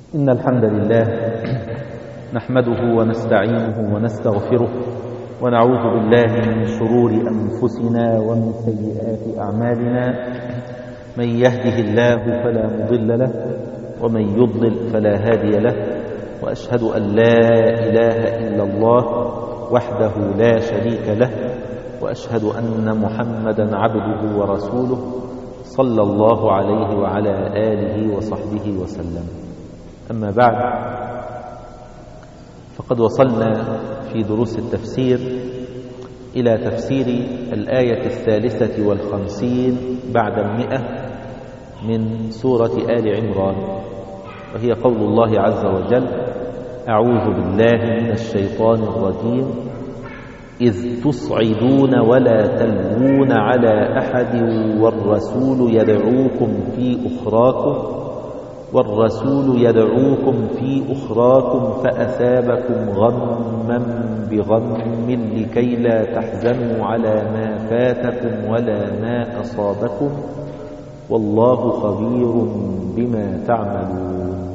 إن الحمد لله نحمده ونستعينه ونستغفره ونعوذ بالله من شرور أنفسنا ومن سيئات أعمالنا. من يهده الله فلا مضل له ومن يضلل فلا هادي له، وأشهد أن لا إله إلا الله وحده لا شريك له، وأشهد أن محمدا عبده ورسوله صلى الله عليه وعلى آله وصحبه وسلم. أما بعد، فقد وصلنا في دروس التفسير إلى تفسير الآية 53 بعد 100 من سورة آل عمران، وهي قول الله عز وجل: أعوذ بالله من الشيطان الرجيم إذ تصعدون ولا تلوون على أحد والرسول يدعوكم في أخراكم فأثابكم غما بغم لكي لا تحزنوا على ما فاتكم ولا ما أصابكم والله خبير بما تعملون.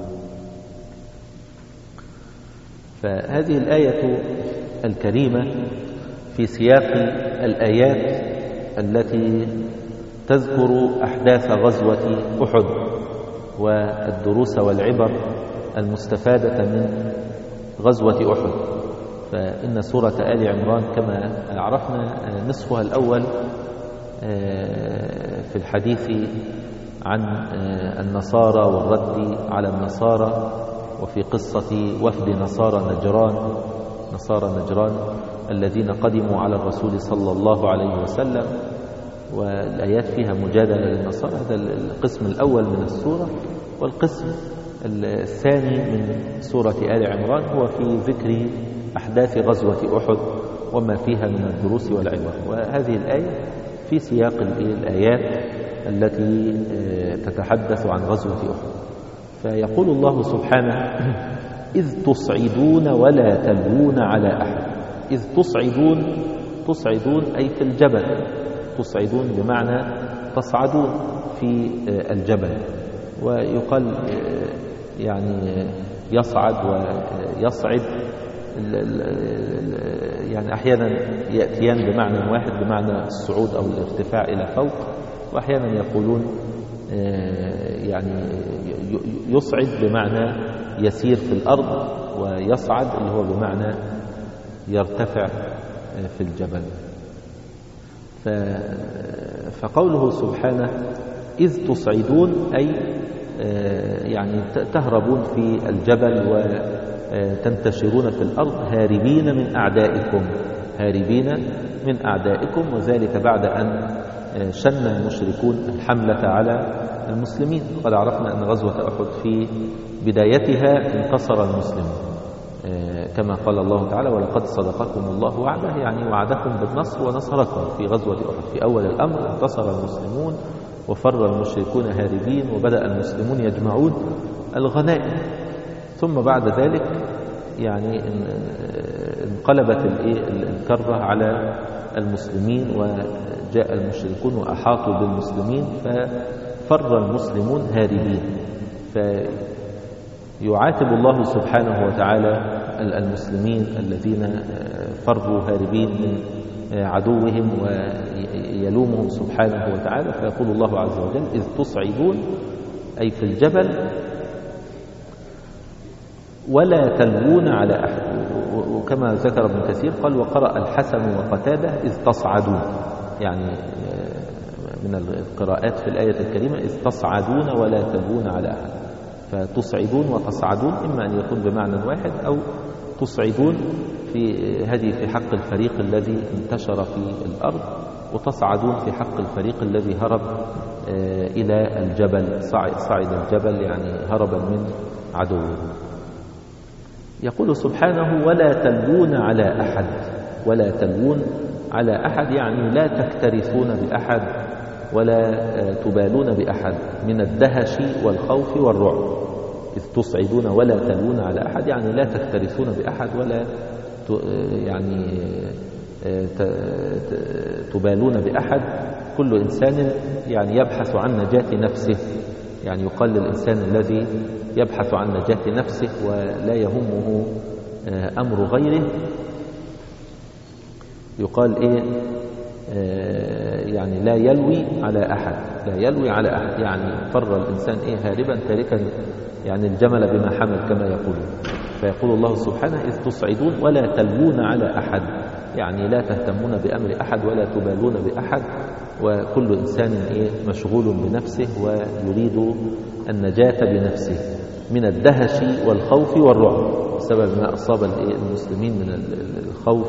فهذه الآية الكريمة في سياق الآيات التي تذكر أحداث غزوة أحد والدروس والعبر المستفادة من غزوة أحد. فإن سورة آل عمران كما عرفنا نصفها الأول في الحديث عن النصارى والرد على النصارى، وفي قصة وفد نصارى نجران الذين قدموا على الرسول صلى الله عليه وسلم، والآيات فيها مجادلة للنصارى. هذا القسم الأول من السورة. والقسم الثاني من سورة آل عمران هو في ذكر أحداث غزوة أحد وما فيها من الدروس والعبر. وهذه الآية في سياق الآيات التي تتحدث عن غزوة أحد. فيقول الله سبحانه: إذ تصعدون ولا تلوون على أحد. إذ تصعدون أي في الجبل، تصعدون بمعنى تصعدون في الجبل. ويقال يعني يصعد ويصعد، يعني أحيانا يأتيان بمعنى واحد بمعنى الصعود أو الارتفاع إلى فوق، وأحيانا يقولون يعني يصعد بمعنى يسير في الأرض، ويصعد اللي هو بمعنى يرتفع في الجبل. فقوله سبحانه إذ تصعدون أي يعني تهربون في الجبل وتنتشرون في الأرض هاربين من أعدائكم، وذلك بعد أن شن المشركون الحملة على المسلمين. قد عرفنا أن غزوة أحد في بدايتها انتصر المسلمون، كما قال الله تعالى: ولقد صدقكم الله وعده، يعني وعدكم بالنصر ونصركم في غزوة أحد. في أول الأمر انتصر المسلمون وفر المشركون هاربين، وبدأ المسلمون يجمعون الغنائم. ثم بعد ذلك يعني انقلبت الكرة على المسلمين، وجاء المشركون وأحاطوا بالمسلمين ففر المسلمون هاربين. فيعاتب الله سبحانه وتعالى المسلمين الذين فروا هاربين من عدوهم ويلومهم سبحانه وتعالى. فيقول الله عز وجل: إذ تصعدون أي في الجبل ولا تلوون على أحد. وكما ذكر ابن كثير قال: وقرأ الحسن وقتادة إذ تصعدون، يعني من القراءات في الآية الكريمة إذ تصعدون ولا تلوون على أحد. فتصعدون وتصعدون إما أن يكون بمعنى واحد، أو تصعدون في حق الفريق الذي انتشر في الأرض، وتصعدون في حق الفريق الذي هرب إلى الجبل، صعد الجبل يعني هربا من عدوه. يقول سبحانه: ولا تلوون على أحد. ولا تلوون على أحد يعني لا تكترثون بأحد ولا تبالون بأحد من الدهش والخوف والرعب. إذ تصعدون ولا تلوون على أحد يعني لا تكترثون بأحد ولا يعني تبالون بأحد. كل إنسان يعني يبحث عن نجاة نفسه، يعني يقال للإنسان الذي يبحث عن نجاة نفسه ولا يهمه أمر غيره، يقال يعني لا يلوي على أحد، لا يلوي على أحد، يعني فر الإنسان هاربا تاركا يعني الجمل بما حمل كما يقولون. فيقول الله سبحانه إذ تصعدون ولا تلوون على أحد، يعني لا تهتمون بأمر أحد ولا تبالون بأحد، وكل إنسان مشغول بنفسه ويريد النجاة بنفسه من الدهش والخوف والرعب بسبب ما أصاب المسلمين من الخوف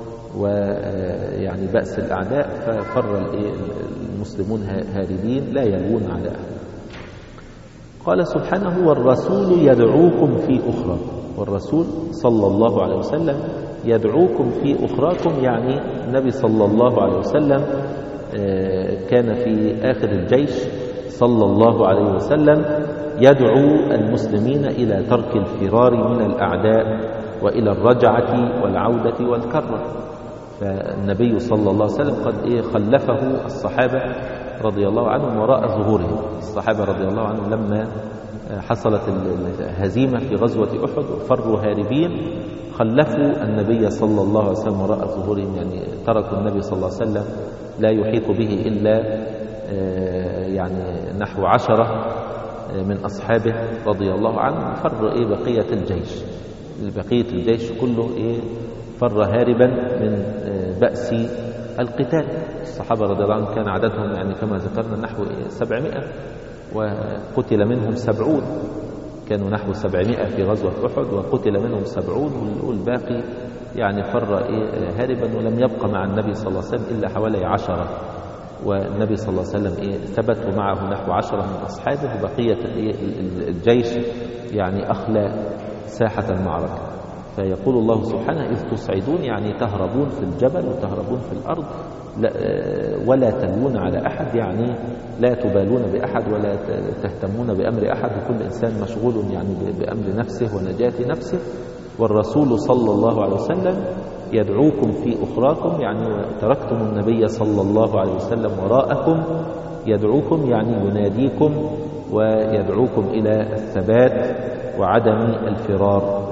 ويعني بأس الأعداء، ففر المسلمون هاربين لا يلوون على أحد. قال سبحانه والرسول يدعوكم في أخراكم، والرسول صلى الله عليه وسلم يدعوكم في أخراكم، يعني النبي صلى الله عليه وسلم كان في آخر الجيش صلى الله عليه وسلم يدعو المسلمين إلى ترك الفرار من الأعداء وإلى الرجعة والعودة والكرة. فالنبي صلى الله عليه وسلم قد خلفه الصحابة رضي الله عنهم وراء ظهورهم. الصحابة رضي الله عنهم لما حصلت الهزيمة في غزوة أحد وفروا هاربين خلفوا النبي صلى الله عليه وسلم وراء ظهورهم، يعني تركوا النبي صلى الله عليه وسلم لا يحيط به إلا يعني نحو 10 من أصحابه رضي الله عنهم، فر بقية الجيش، بقية الجيش كله فر هاربا من بأس القتال. الصحابة رضي الله عنهم كان عددهم يعني كما ذكرنا نحو 700 وقتل منهم 70، كانوا نحو 700 في غزوة أحد وقتل منهم 70 والباقي يعني فر هاربا، ولم يبقى مع النبي صلى الله عليه وسلم إلا حوالي 10، والنبي صلى الله عليه وسلم ثبت ومعه نحو 10 من أصحابه، وبقية الجيش يعني أخلى ساحة المعركة. فيقول الله سبحانه إذ تصعدون، يعني تهربون في الجبل وتهربون في الأرض، ولا تلوون على أحد، يعني لا تبالون بأحد ولا تهتمون بأمر أحد، وكل إنسان مشغول يعني بأمر نفسه ونجاة نفسه. والرسول صلى الله عليه وسلم يدعوكم في أخراكم، يعني تركتم النبي صلى الله عليه وسلم وراءكم، يدعوكم يعني يناديكم ويدعوكم إلى الثبات وعدم الفرار.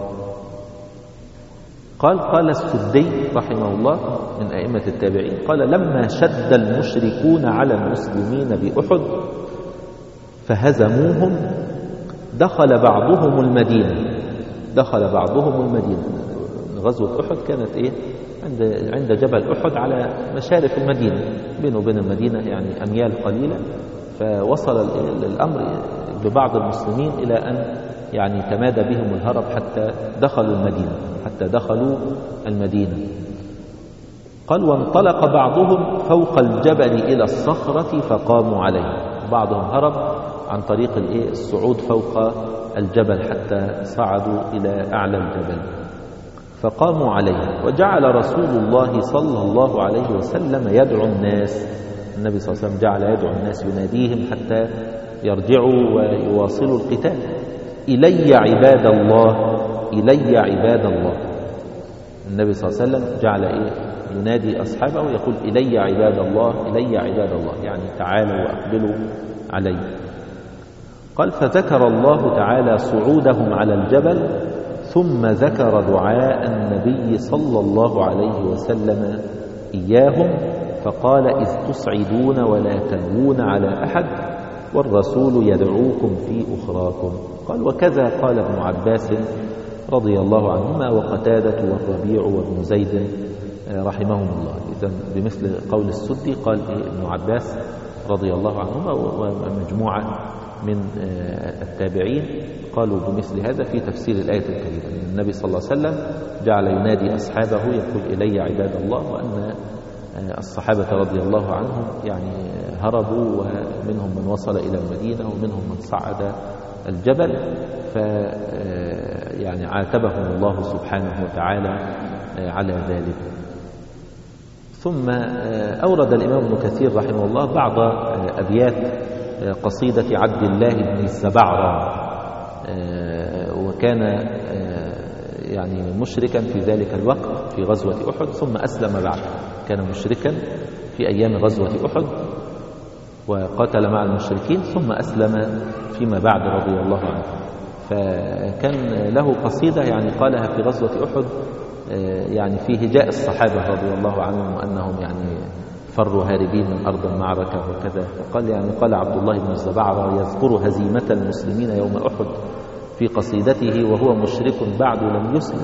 قال السدي رحمه الله من أئمة التابعين، قال لما شد المشركون على المسلمين بأحد فهزموهم دخل بعضهم المدينة. غزوة أحد كانت عند جبل أحد على مشارف المدينة، بينه وبين المدينة يعني أميال قليلة، فوصل الأمر ببعض المسلمين إلى أن يعني تمادى بهم الهرب حتى دخلوا المدينة. قال وانطلق بعضهم فوق الجبل إلى الصخرة فقاموا عليه، بعضهم هرب عن طريق الصعود فوق الجبل حتى صعدوا إلى أعلى الجبل فقاموا عليه. وجعل رسول الله صلى الله عليه وسلم يدعو الناس، النبي صلى الله عليه وسلم جعل يدعو الناس يناديهم حتى يرجعوا ويواصلوا القتال. إلي عباد الله، إلي عباد الله. النبي صلى الله عليه وسلم جعل ينادي أصحابه ويقول إلي عباد الله، إلي عباد الله، يعني تعالوا وأقبلوا علي. قال فذكر الله تعالى صعودهم على الجبل، ثم ذكر دعاء النبي صلى الله عليه وسلم إياهم، فقال إذ تصعدون ولا تلوون على أحد والرسول يدعوكم في أخراكم. قال وكذا قال ابن عباس رضي الله عنهما وقتادة والربيع وابن زيد رحمهم الله. إذن بمثل قول السدي قال ابن عباس رضي الله عنهما ومجموعة من التابعين قالوا بمثل هذا في تفسير الآية الكريمة. النبي صلى الله عليه وسلم جعل ينادي أصحابه يقول إلي عباد الله، وأن الصحابة رضي الله عنهم يعني هربوا، ومنهم من وصل إلى المدينة ومنهم من صعد الجبل، يعني عاتبهم الله سبحانه وتعالى على ذلك. ثم أورد الإمام ابن كثير رحمه الله بعض أبيات قصيدة عبد الله بن الزبعرة، وكان يعني مشركا في ذلك الوقت في غزوة أحد ثم أسلم بعد، كان مشركا في أيام غزوة أحد وقاتل مع المشركين ثم أسلم فيما بعد رضي الله عنه. فكان له قصيدة يعني قالها في غزوة أحد يعني في هجاء الصحابة رضي الله عنهم أنهم يعني فروا هاربين من أرض المعركة وكذا. فقال يعني قال عبد الله بن الزبعرة يذكر هزيمة المسلمين يوم أحد في قصيدته وهو مشرك بعد لم يسلم.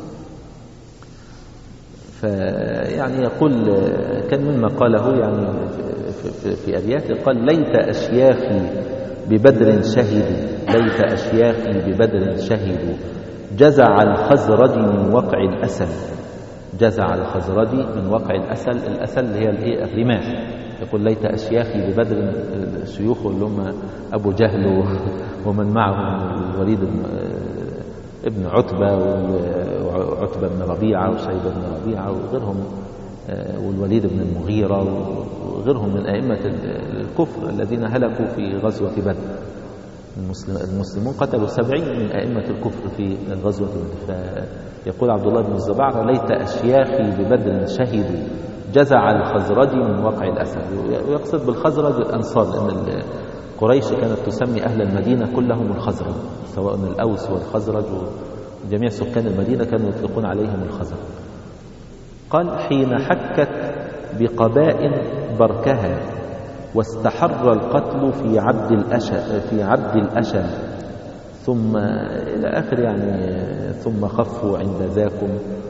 فيعني يقول كان مما قاله يعني في أبياته قال ليت أشياخي ببدر شهدوا ليت أشياخي ببدر شهدوا جزع الخزرج من وقع الأسل جزع الخزرج من وقع الأسل اللي هي الرماح. يقول ليت أشياخي ببدر شيوخه اللي هم أبو جهل ومن معهم الوليد ابن عتبة وعتبة بن ربيعة وشيبة بن ربيعة وغيرهم والوليد بن المغيرة وغيرهم من أئمة الكفر الذين هلكوا في غزوة بدر. المسلمون قتلوا 70 من أئمة الكفر في غزوة بدر. فيقول عبد الله بن الزبعرة ليت أشياخي ببدر شهدوا جزع الخزرج من وقع الأسد. ويقصد بالخزرج الأنصار لأن قريش كانت تسمي أهل المدينة كلهم الخزرج سواء الأوس والخزرج وجميع سكان المدينة كانوا يطلقون عليهم الخزرج. قال حين حكت بقباء بركها واستحر القتل في عبد الأشى ثم إلى آخر يعني ثم خفوا عند ذاكم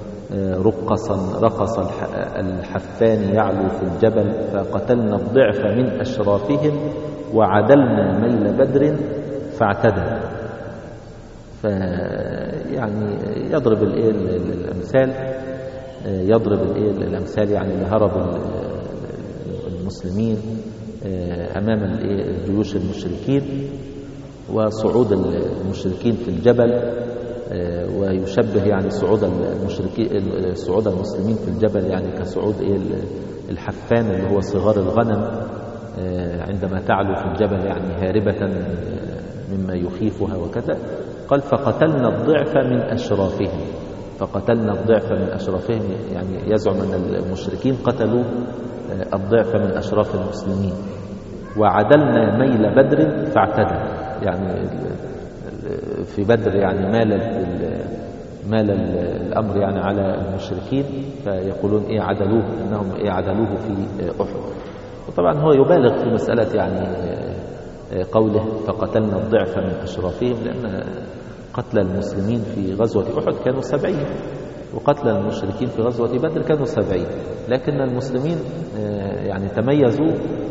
رقص الحفان يعلو في الجبل فقتلنا الضعف من أشرافهم وعدلنا ميل بدر فاعتدى. فيعني يضرب الأمثال يعني لهرب المسلمين أمام جيوش المشركين وصعود المشركين في الجبل. ويشبه يعني صعود المسلمين في الجبل يعني كصعود الحفان اللي هو صغار الغنم عندما تعلو في الجبل يعني هاربة مما يخيفها وكذا. قال فقتلنا الضعف من أشرافهم يعني يزعم أن المشركين قتلوا الضعف من أشراف المسلمين. وعدلنا ميل بدر فاعتدى يعني في بدر يعني مال الأمر يعني على المشركين فيقولون عدلوه في أحد. وطبعا هو يبالغ في مسألة يعني قوله فقتلنا الضعف من أشرافهم لأن قتل المسلمين في غزوة أحد كانوا 70 وقتل المشركين في غزوة بدر كانوا 70. لكن المسلمين يعني تميزوا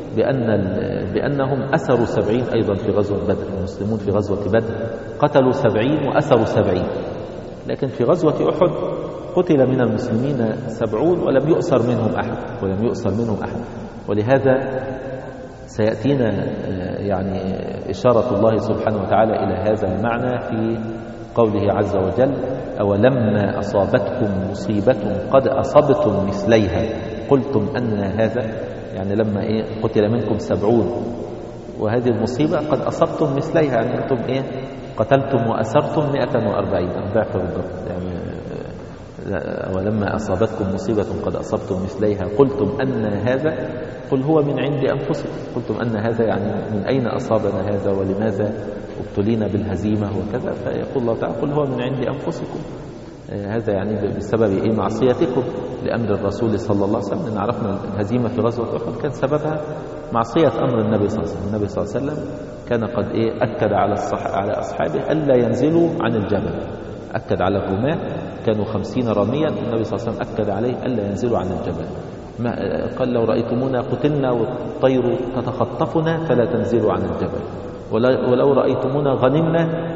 بأنهم أسروا 70 أيضا في غزوة بدر. المسلمون في غزوة بدر قتلوا 70 وأسروا 70. لكن في غزوة أحد قتل من المسلمين 70 ولم يؤسر منهم أحد. ولهذا سيأتينا يعني إشارة الله سبحانه وتعالى إلى هذا المعنى في قوله عز وجل أولما أصابتكم مصيبة قد أصبتم مثليها قلتم أن هذا يعني لما قتل منكم 70 وهذه المصيبة قد أصبتم مثليها يعني أنتم قتلتم وأسرتم 140 الضعف بالضبط يعني ولما أصابتكم مصيبة قد أصبتم مثليها قلتم أن هذا قل هو من عند أنفسكم. قلتم أن هذا يعني من أين أصابنا هذا ولماذا ابتلينا بالهزيمة وكذا. فيقول الله تعالى قل هو من عند أنفسكم هذا يعني بسبب معصيتكم لأمر الرسول صلى الله عليه وسلم. إن عرفنا الهزيمة في غزوة أحد كان سببها معصية أمر النبي صلى الله عليه وسلم. النبي صلى الله عليه وسلم كان قد أكد على أصحابه ألا ينزلوا عن الجبل. أكد على الرماة كانوا 50 راميا. النبي صلى الله عليه وسلم أكد عليه ألا ينزلوا عن الجبل. قال لو رأيتمونا قتلنا والطير تتخطفنا فلا تنزلوا عن الجبل ولو رأيتمونا غنمنا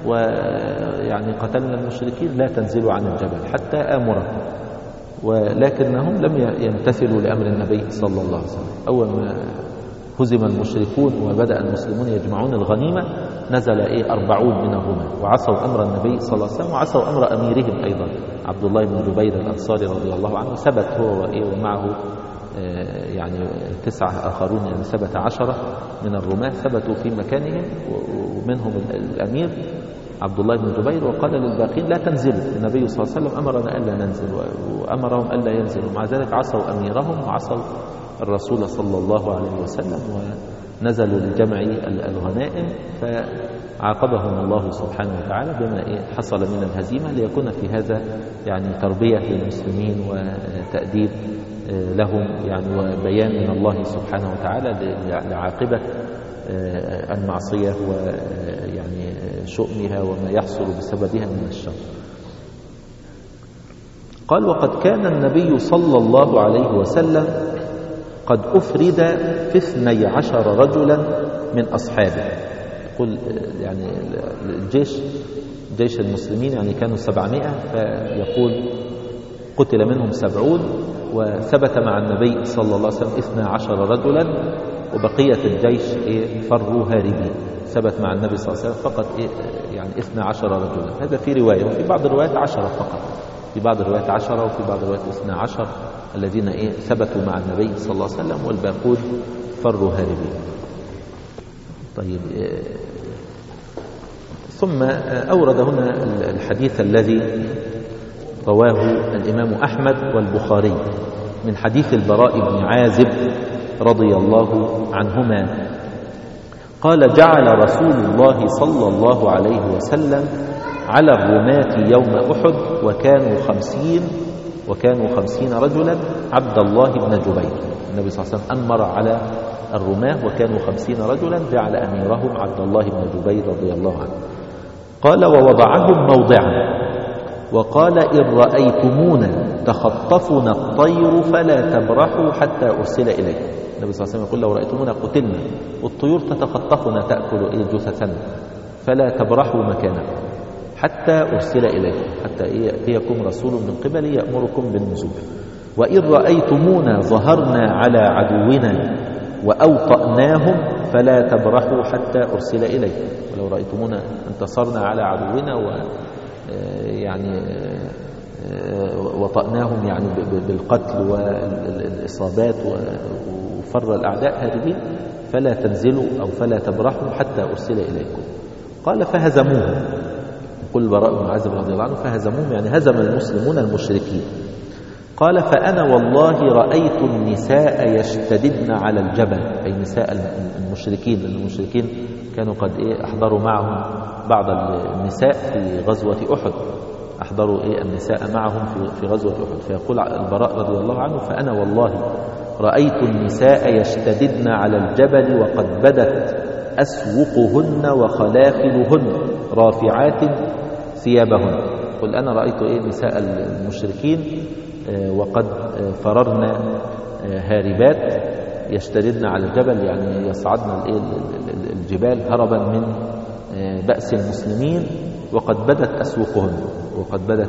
ويعني قتلنا المشركين لا تنزلوا عن الجبل حتى آمركم. ولكنهم لم يمتثلوا لأمر النبي صلى الله عليه وسلم. أول ما هزم المشركون وبدأ المسلمون يجمعون الغنيمة نزل 40 من الرماة وعصوا أمر النبي صلى الله عليه وسلم وعصوا أمر أميرهم أيضا عبد الله بن جبير الأنصاري رضي الله عنه. ثبت هو ومعه يعني 9 آخرون يعني 17 من الرماة ثبتوا في مكانهم ومنهم الأمير عبد الله بن جبير. وقال للباقين لا تنزلوا. النبي صلى الله عليه وسلم أمرنا ألا ننزل وأمرهم ألا ينزلوا. مع ذلك عصوا أميرهم وعصوا الرسول صلى الله عليه وسلم نزلوا لجمع الغنائم، فعاقبهم الله سبحانه وتعالى بما حصل من الهزيمة، ليكون في هذا يعني تربية للمسلمين وتأديب لهم يعني، وبيان من الله سبحانه وتعالى لعاقبة المعصية ويعني شؤمها وما يحصل بسببها من الشر. قال: وقد كان النبي صلى الله عليه وسلم قد أفرد في 12 رجلا من أصحابه. يقول يعني جيش المسلمين يعني كانوا 700، فيقول قتل منهم 70، وثبت مع النبي صلى الله عليه وسلم 12 رجلا، وبقية الجيش فروا هاربين. ثبت مع النبي صلى الله عليه وسلم فقط يعني 12 رجلا. هذا في رواية، وفي بعض الروايات 10 فقط، في بعض الروايات 10 وفي بعض الروايات 12 الذين ثبتوا مع النبي صلى الله عليه وسلم، والباقون فروا هاربين. طيب، ثم أورد هنا الحديث الذي رواه الإمام أحمد والبخاري من حديث البراء بن عازب رضي الله عنهما قال: جعل رسول الله صلى الله عليه وسلم على الرماة يوم أحد وكانوا 50 رجلا عبد الله بن جبير. النبي صلى الله عليه وسلم أمر على الرماة وكانوا 50 رجلا، جعل أميرهم عبد الله بن جبير رضي الله عنه. قال: ووضعهم موضعا، وقال: إن رأيتمونا تخطفنا الطير فلا تبرحوا حتى أرسل إليكم. النبي صلى الله عليه وسلم يقول: لو رأيتمونا قتلنا والطيور تتخطفنا تأكل جثثنا فلا تبرحوا مكانكم حتى أرسل إليكم، حتى يأتيكم رسول من قبلي يأمركم بالنزول. وإن رأيتمونا ظهرنا على عدونا وأوطأناهم فلا تبرحوا حتى أرسل إليكم. ولو رأيتمونا انتصرنا على عدونا يعني وطأناهم يعني بالقتل والإصابات وفر الأعداء هاربين، فلا تنزلوا أو فلا تبرحوا حتى أرسل إليكم. قال: فهزموهم. يقول البراء بن عازب رضي الله عنه: فهزموهم يعني هزم المسلمون المشركين. قال: فأنا والله رأيت النساء يشتددن على الجبل، أي نساء المشركين، لأن المشركين كانوا قد أحضروا معهم بعض النساء في غزوة أحد، أحضروا النساء معهم في غزوة أحد. فيقول البراء رضي الله عنه: فأنا والله رأيت النساء يشتددن على الجبل وقد بدت أسوقهن وخلاخلهن رافعات ثيابهن. قل: أنا رأيت نساء المشركين وقد فررنا هاربات يشتددن على الجبل، يعني يصعدن الجبال هربا من بأس المسلمين، وقد بدت أسوقهن، وقد بدت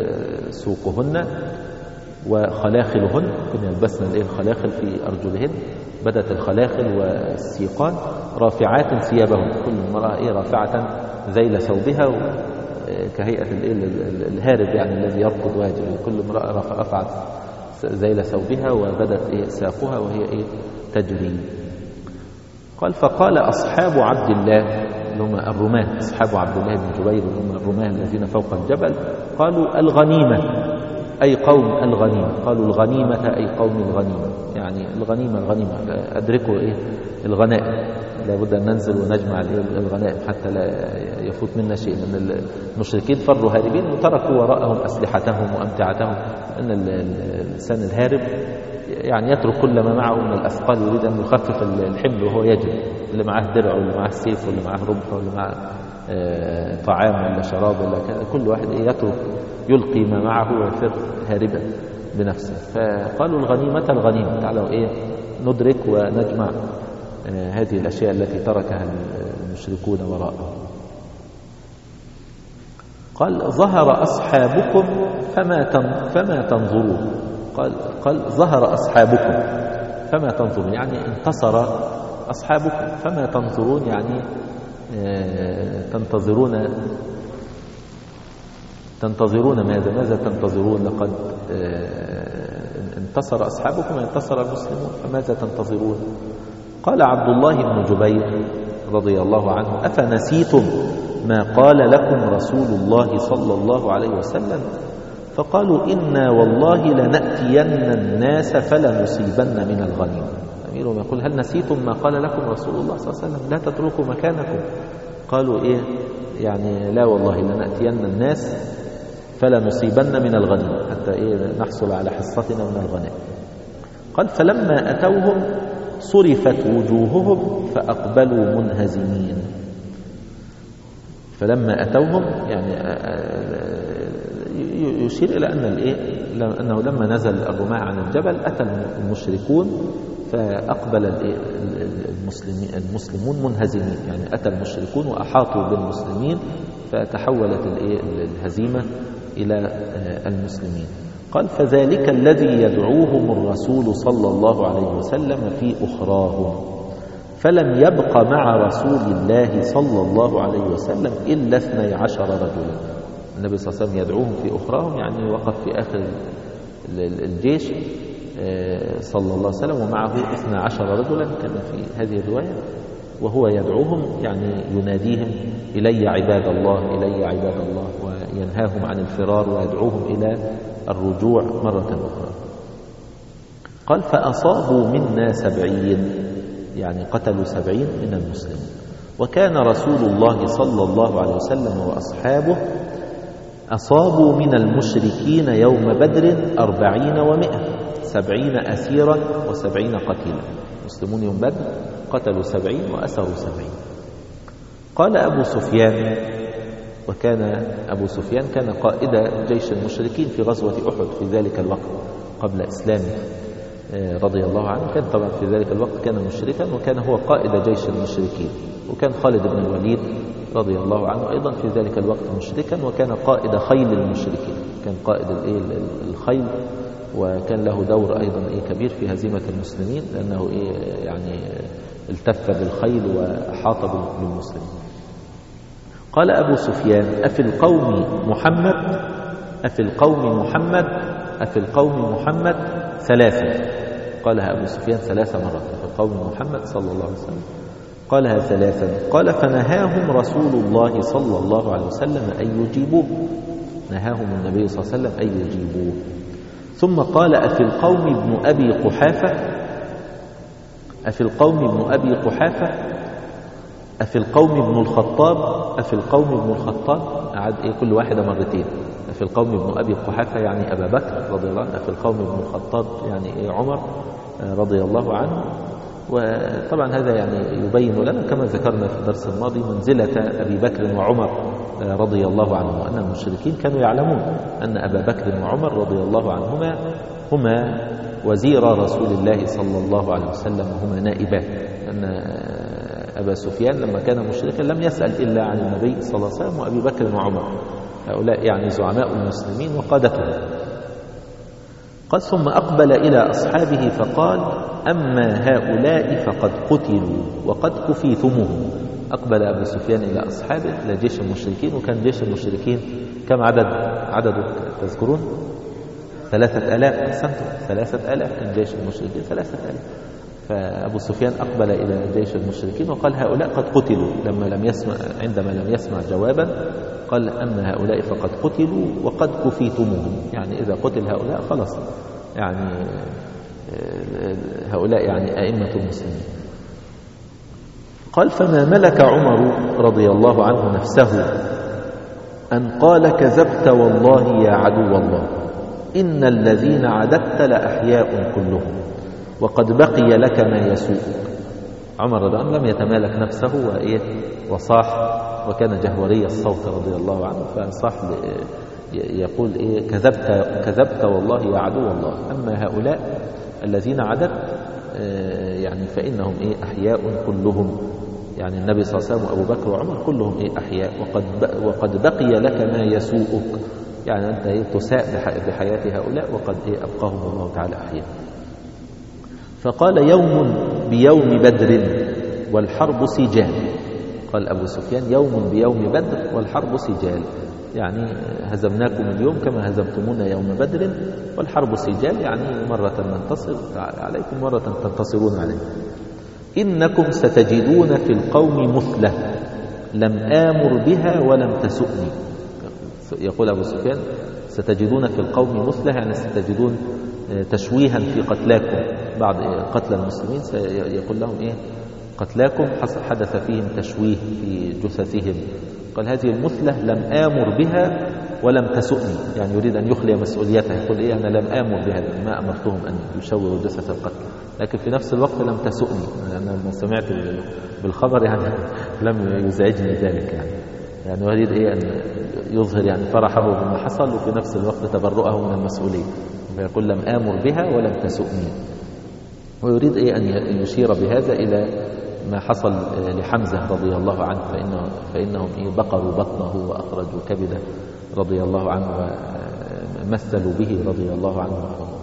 سوقهن وخلاخلهن، كنا يلبسن الخلاخل في أرجلهن، بدت الخلاخل والسيقان رافعات ثيابهن، كل امرأة رافعة ذيل ثوبها كهيئة الهارب يعني الذي يركض واجب، كل امرأة رفعت ذيل ثوبها وبدت ساقها وهي تجري. قال: فقال أصحاب عبد الله اللي هم الرماة، أصحاب عبد الله بن جبير اللي هم الرماة الذين فوق الجبل، قالوا: الغنيمة، أي قوم الغنيمة. قالوا: الغنيمة أي قوم الغنيمة، يعني الغنيمة أدركوا الغنائم، لابد أن ننزل ونجمع الغنائم حتى لا يفوت منا شيء، لأن المشركين فروا هاربين وتركوا وراءهم أسلحتهم وأمتعتهم، أن الإنسان الهارب يعني يترك كل ما معه من الأثقال، يريد أن يخفف الحمل وهو يجري، اللي معه درع واللي معه سيف واللي معه رمح واللي معه طعام ولا شراب ولا كذا، كل واحد يترك يلقي ما معه ويفر هاربا بنفسه. فقالوا: الغنيمة، تعالوا ندرك ونجمع هذه الأشياء التي تركها المشركون وراءهم. قال: ظهر أصحابكم فما تنظرون. قال: ظهر أصحابكم فما تنظرون، يعني انتصر أصحابكم، فما تنظرون يعني تنتظرون ماذا تنتظرون؟ لقد انتصر أصحابكم وانتصر المسلمون، فماذا تنتظرون؟ قال عبد الله بن جبير رضي الله عنه: أفنسيتم ما قال لكم رسول الله صلى الله عليه وسلم؟ فقالوا: إنا والله لنأتين الناس فلنصيبن من الغنيمة. يحملهم يقول هل نسيتم ما قال لكم رسول الله صلى الله عليه وسلم لا تتركوا مكانكم؟ قالوا إيه يعني لا والله لنأتين الناس فلا نصيبن من الغنم حتى إيه نحصل على حصتنا من الغنم. قال فلما أتوهم صرفت وجوههم فأقبلوا منهزمين. فلما أتوهم يعني يشير إلى أنه لما نزل الرماة عن الجبل أتى المشركون فأقبل المسلمون منهزمين، يعني أتى المشركون وأحاطوا بالمسلمين فتحولت الهزيمة إلى المسلمين. قال فذلك الذي يدعوهم الرسول صلى الله عليه وسلم في أخراهم، فلم يبق مع رسول الله صلى الله عليه وسلم إلا 12 رجلا. النبي صلى الله عليه وسلم يدعوهم في أخراهم يعني وقف في آخر الجيش صلى الله عليه وسلم ومعه 12 رجلا كما في هذه الرواية، وهو يدعوهم يعني يناديهم إلي عباد الله إلي عباد الله، وينهاهم عن الفرار ويدعوهم إلى الرجوع مرة أخرى. قال فأصابوا منا 70، يعني قتلوا 70 من المسلمين. وكان رسول الله صلى الله عليه وسلم وأصحابه أصابوا من المشركين يوم بدر 40 و100، 70 أسيرا و70 قتيلا. المسلمون يوم بدر قتلوا 70 وأسروا 70. قال أبو سفيان، وكان أبو سفيان كان قائد جيش المشركين في غزوة أحد في ذلك الوقت قبل إسلامه رضي الله عنه، كان طبعا في ذلك الوقت كان مشركا وكان هو قائد جيش المشركين. وكان خالد بن الوليد رضي الله عنه أيضا في ذلك الوقت مشركا وكان قائد خيل المشركين، كان قائد الخيل، وكان له دور أيضا كبير في هزيمة المسلمين لأنه يعني التف بالخيل وأحاط بالمسلمين. قال أبو سفيان أفي القوم محمد أفي القوم محمد أفي القوم محمد 3، قالها أبو سفيان 3 مرات أفي القوم محمد صلى الله عليه وسلم، قالها 3. قال فنهاهم رسول الله صلى الله عليه وسلم أن يجيبوه، نهاهم النبي صلى الله عليه وسلم أن يجيبوه. ثم قال أفي القوم ابن أبي قحافة أفي القوم ابن أبي قحافة أفي القوم ابن الخطاب أفي القوم ابن الخطاب، أعد كل واحدة مرتين. أفي القوم ابن أبي قحافة يعني أبا بكر رضي الله عنه، أفي القوم ابن الخطاب يعني عمر رضي الله عنه. وطبعا هذا يعني يبين لنا كما ذكرنا في الدرس الماضي منزلة أبي بكر وعمر رضي الله عنهم، وأن المشركين كانوا يعلمون أن أبا بكر وعمر رضي الله عنهما هما وزير رسول الله صلى الله عليه وسلم وهما نائبان، أن أبا سفيان لما كان مشركا لم يسأل إلا عن النبي صلى الله عليه وسلم وأبي بكر وعمر، هؤلاء يعني زعماء المسلمين وقادتهم. قال ثم أقبل إلى أصحابه فقال أما هؤلاء فقد قتلوا وقد كفيتموهم. أقبل أبو سفيان إلى أصحابه إلى جيش المشركين، وكان جيش المشركين كم عدده تذكرون؟ 3000. أحسنتم، 3000 كان جيش المشركين 3000. فأبو سفيان أقبل إلى جيش المشركين وقال هؤلاء قد قتلوا، عندما لم يسمع جوابا قال أما هؤلاء فقد قتلوا وقد كفيتموهم، يعني إذا قتل هؤلاء خلاص يعني هؤلاء يعني أئمة المسلمين. قال فما ملك عمر رضي الله عنه نفسه أن قال كذبت والله يا عدو الله إن الذين عددت لأحياء كلهم وقد بقي لك ما يسوء. عمر رضي الله عنه لم يتمالك نفسه وصاح، وكان جهوري الصوت رضي الله عنه، فصاح يقول كذبت والله يا عدو الله، أما هؤلاء الذين عددت يعني فإنهم أحياء كلهم، يعني النبي صلى الله عليه وسلم وأبو بكر وعمر كلهم أحياء، وقد بقي لك ما يسوءك، يعني أنت تساء بحياة هؤلاء وقد أبقاهم الله تعالى أحياء. فقال يوم بيوم بدر والحرب سجال. قال أبو سفيان يوم بيوم بدر والحرب سجال، يعني هزمناكم اليوم كما هزمتمونا يوم بدر، والحرب سجال يعني مرة ننتصر عليكم مرة تنتصرون عليكم. إنكم ستجدون في القوم مثلة لم آمر بها ولم تسؤني. يقول أبو سفيان ستجدون في القوم مثلة، يعني ستجدون تشويها في قتلاكم، بعض قتلى المسلمين سيقول لهم إيه قتلاكم حدث فيهم تشويه في جثثهم. قال هذه المثلة لم آمر بها ولم تسؤني، يعني يريد أن يخلي مسؤوليته، يقول إيه أنا لم آمر بها، ما أمرتهم أن يشوهوا جثث القتل، لكن في نفس الوقت لم تسؤني، أنا لما سمعت بالخبر يعني لم يزعجني ذلك، يعني يريد إيه أن يظهر يعني فرحه بما حصل وفي نفس الوقت تبرؤه من المسؤولية، فيقول لم آمر بها ولم تسؤني. ويريد إيه أن يشير بهذا إلى ما حصل لحمزة رضي الله عنه، فإنهم بقروا بطنه وأخرجوا كبده رضي الله عنه ومثلوا به رضي الله عنه.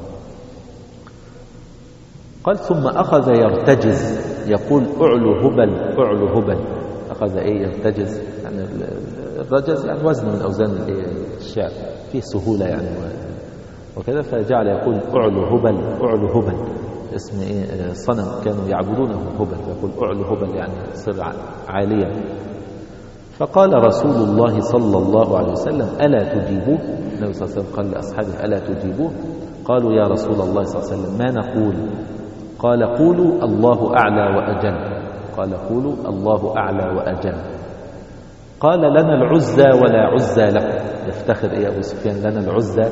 قال ثم أخذ يرتجز يقول أعلو هبل أعلو هبل. أخذ يرتجز، يعني الرجز يعني وزن من أوزان الشعر فيه سهولة يعني وكذا، فجعل يقول أعلو هبل أعلو هبل، اسم صنم كانوا يعبدونه هبل، يقول أعلو هبل يعني صر عاليا. فقال رسول الله صلى الله عليه وسلم ألا تجيبوه؟ النبي صلى الله عليه وسلم قال لأصحابه ألا تجيبوه؟ قالوا يا رسول الله صلى الله عليه وسلم ما نقول؟ قال قولوا الله أعلى وأجل. قال قولوا الله أعلى وأجل. قال لنا العزى ولا عزى لكم. يفتخر أبو سفيان لنا العزى.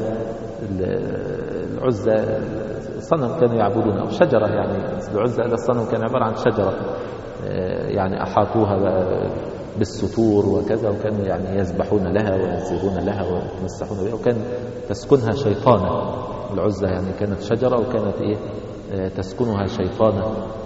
العزى صنم كانوا يعبدونه أو شجرة، يعني العزى الصنم كان عبارة عن شجرة يعني أحاطوها بالستور وكذا، وكانوا يعني يذبحون لها ويسيرون لها ويتمسحون بها، وكان تسكنها شيطانة. العزى يعني كانت شجرة وكانت تسكنها شيطانة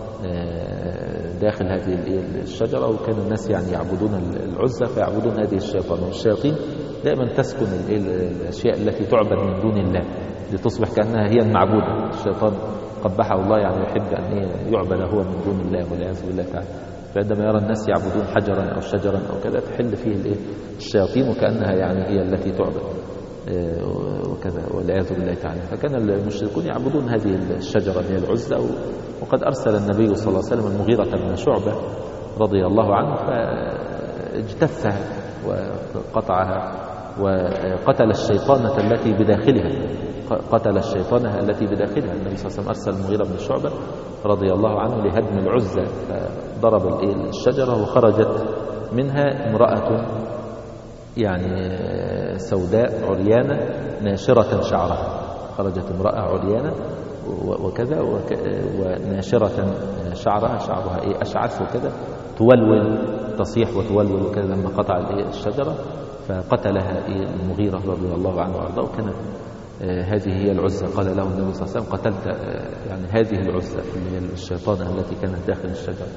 داخل هذه الشجرة، وكان الناس يعني يعبدون العزى فيعبدون هذه الشيطان، والشياطين دائما تسكن الأشياء التي تعبد من دون الله لتصبح كأنها هي المعبودة. الشيطان قبحه الله يعني يحب أن يعبد هو من دون الله والعياذ بالله تعالى، فعندما يرى الناس يعبدون حجرا أو شجرا أو كذا تحل فيه الشياطين وكأنها يعني هي التي تعبد وكذا والعياذ بالله تعالى. فكان المشركون يعبدون هذه الشجرة هي العزى، وقد أرسل النبي صلى الله عليه وسلم المغيرة بن شعبة رضي الله عنه فاجتثها وقطعها وقتل الشيطانة التي بداخلها، قتل الشيطانة التي بداخلها. النبي صلى الله عليه وسلم أرسل المغيرة بن شعبة رضي الله عنه لهدم العزى، فضرب الشجرة وخرجت منها امرأة يعني سوداء عريانة ناشرة شعرها، خرجت امرأة عريانة وكذا وناشرة شعرها أشعث وكذا تولول تصيح وتولول وكذا لما قطع الشجرة، فقتلها المغيرة رضي الله عنه وارضاه. وكانت هذه هي العزى. قال له النبي صلى الله عليه وسلم قتلت يعني هذه العزى اللي هي الشيطانة التي كانت داخل الشجرة.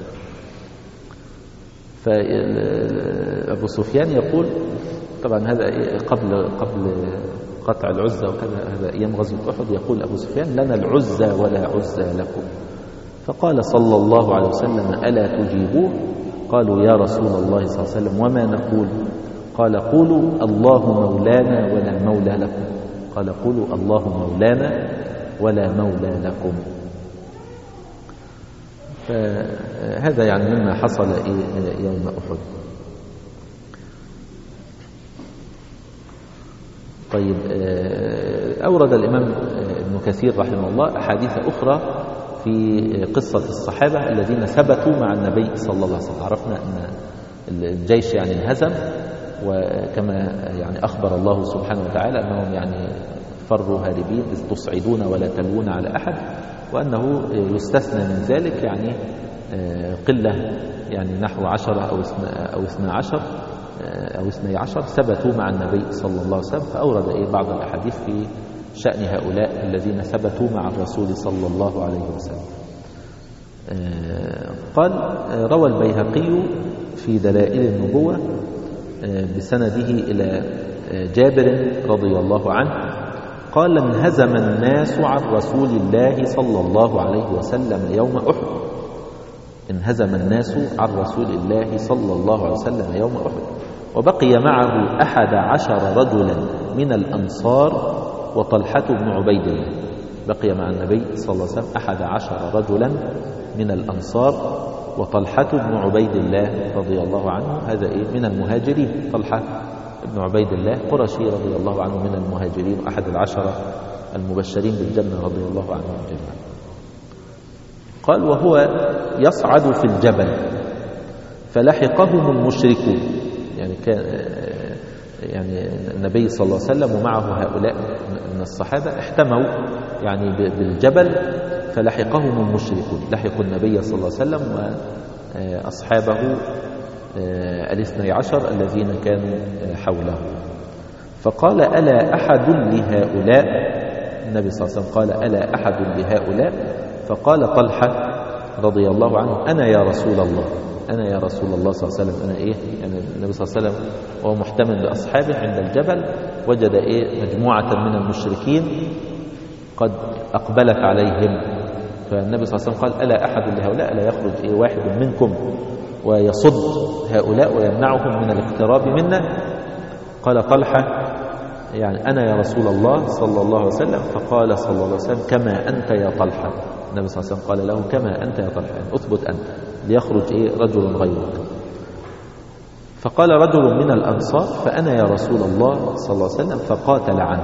فأبو سفيان يقول طبعا هذا قبل قطع العزى وكذا، هذا أيام غزوة أحد، يقول أبو سفيان لنا العزى ولا عزى لكم. فقال صلى الله عليه وسلم ألا تجيبوه؟ قالوا يا رسول الله صلى الله عليه وسلم وما نقول؟ قال قولوا الله مولانا ولا مولى لكم. قال قولوا الله مولانا ولا مولى لكم. فهذا يعني مما حصل يوم أحد. طيب أورد الإمام ابن كثير رحمه الله أحاديث أخرى في قصة الصحابة الذين ثبتوا مع النبي صلى الله عليه وسلم. عرفنا أن الجيش يعني انهزم، وكما يعني أخبر الله سبحانه وتعالى أنهم يعني فروا هاربين إذ تصعدون ولا تلوون على أحد، وأنه يستثنى من ذلك يعني قلة يعني نحو 10 أو 12 أو 12 ثبتوا مع النبي صلى الله عليه وسلم. فأورد بعض الأحاديث في شأن هؤلاء الذين ثبتوا مع الرسول صلى الله عليه وسلم. قال روى البيهقي في دلائل النبوة بسنده إلى جابر رضي الله عنه قال انهزم الناس عن رسول الله صلى الله عليه وسلم يوم أحد. انهزم الناس عن رسول الله صلى الله عليه وسلم يوم أحد، وبقي معه 11 رجلا من الأنصار وطلحة بن عبيد الله. بقي مع النبي صلى الله عليه وسلم 11 رجلا من الأنصار وطلحة بن عبيد الله رضي الله عنه، هذا من المهاجرين. طلحة بن عبيد الله قرشي رضي الله عنه من المهاجرين، أحد 10 المبشرين بالجنة رضي الله عنهم جميعا. قال: وهو يصعد في الجبل فلحقهم المشركون. يعني النبي صلى الله عليه وسلم ومعه هؤلاء من الصحابة احتموا يعني بالجبل، فلحقهم المشركون، لحقوا النبي صلى الله عليه وسلم وأصحابه 12 الذين كانوا حوله. فقال: ألا أحد لهؤلاء؟ النبي صلى الله عليه وسلم قال: ألا أحد لهؤلاء؟ فقال طلحة رضي الله عنه: أنا يا رسول الله، أنا يا رسول الله صلى الله عليه وسلم. أنا يعني النبي صلى الله عليه وسلم وهو محتمل بأصحابه عند الجبل وجد مجموعة من المشركين قد أقبلت عليهم، فالنبي صلى الله عليه وسلم قال: ألا أحد لهؤلاء؟ ألا يخرج واحد منكم ويصد هؤلاء ويمنعهم من الاقتراب منا؟ قال طلحة: يعني أنا يا رسول الله صلى الله عليه وسلم. فقال صلى الله عليه وسلم: كما أنت يا طلحة. النبي صلى الله عليه وسلم قال له: كما أنت يا طلحة، يعني أثبت أنت، ليخرج رجل غيرك. فقال رجل من الأنصار: فأنا يا رسول الله صلى الله عليه وسلم. فقاتل عنه،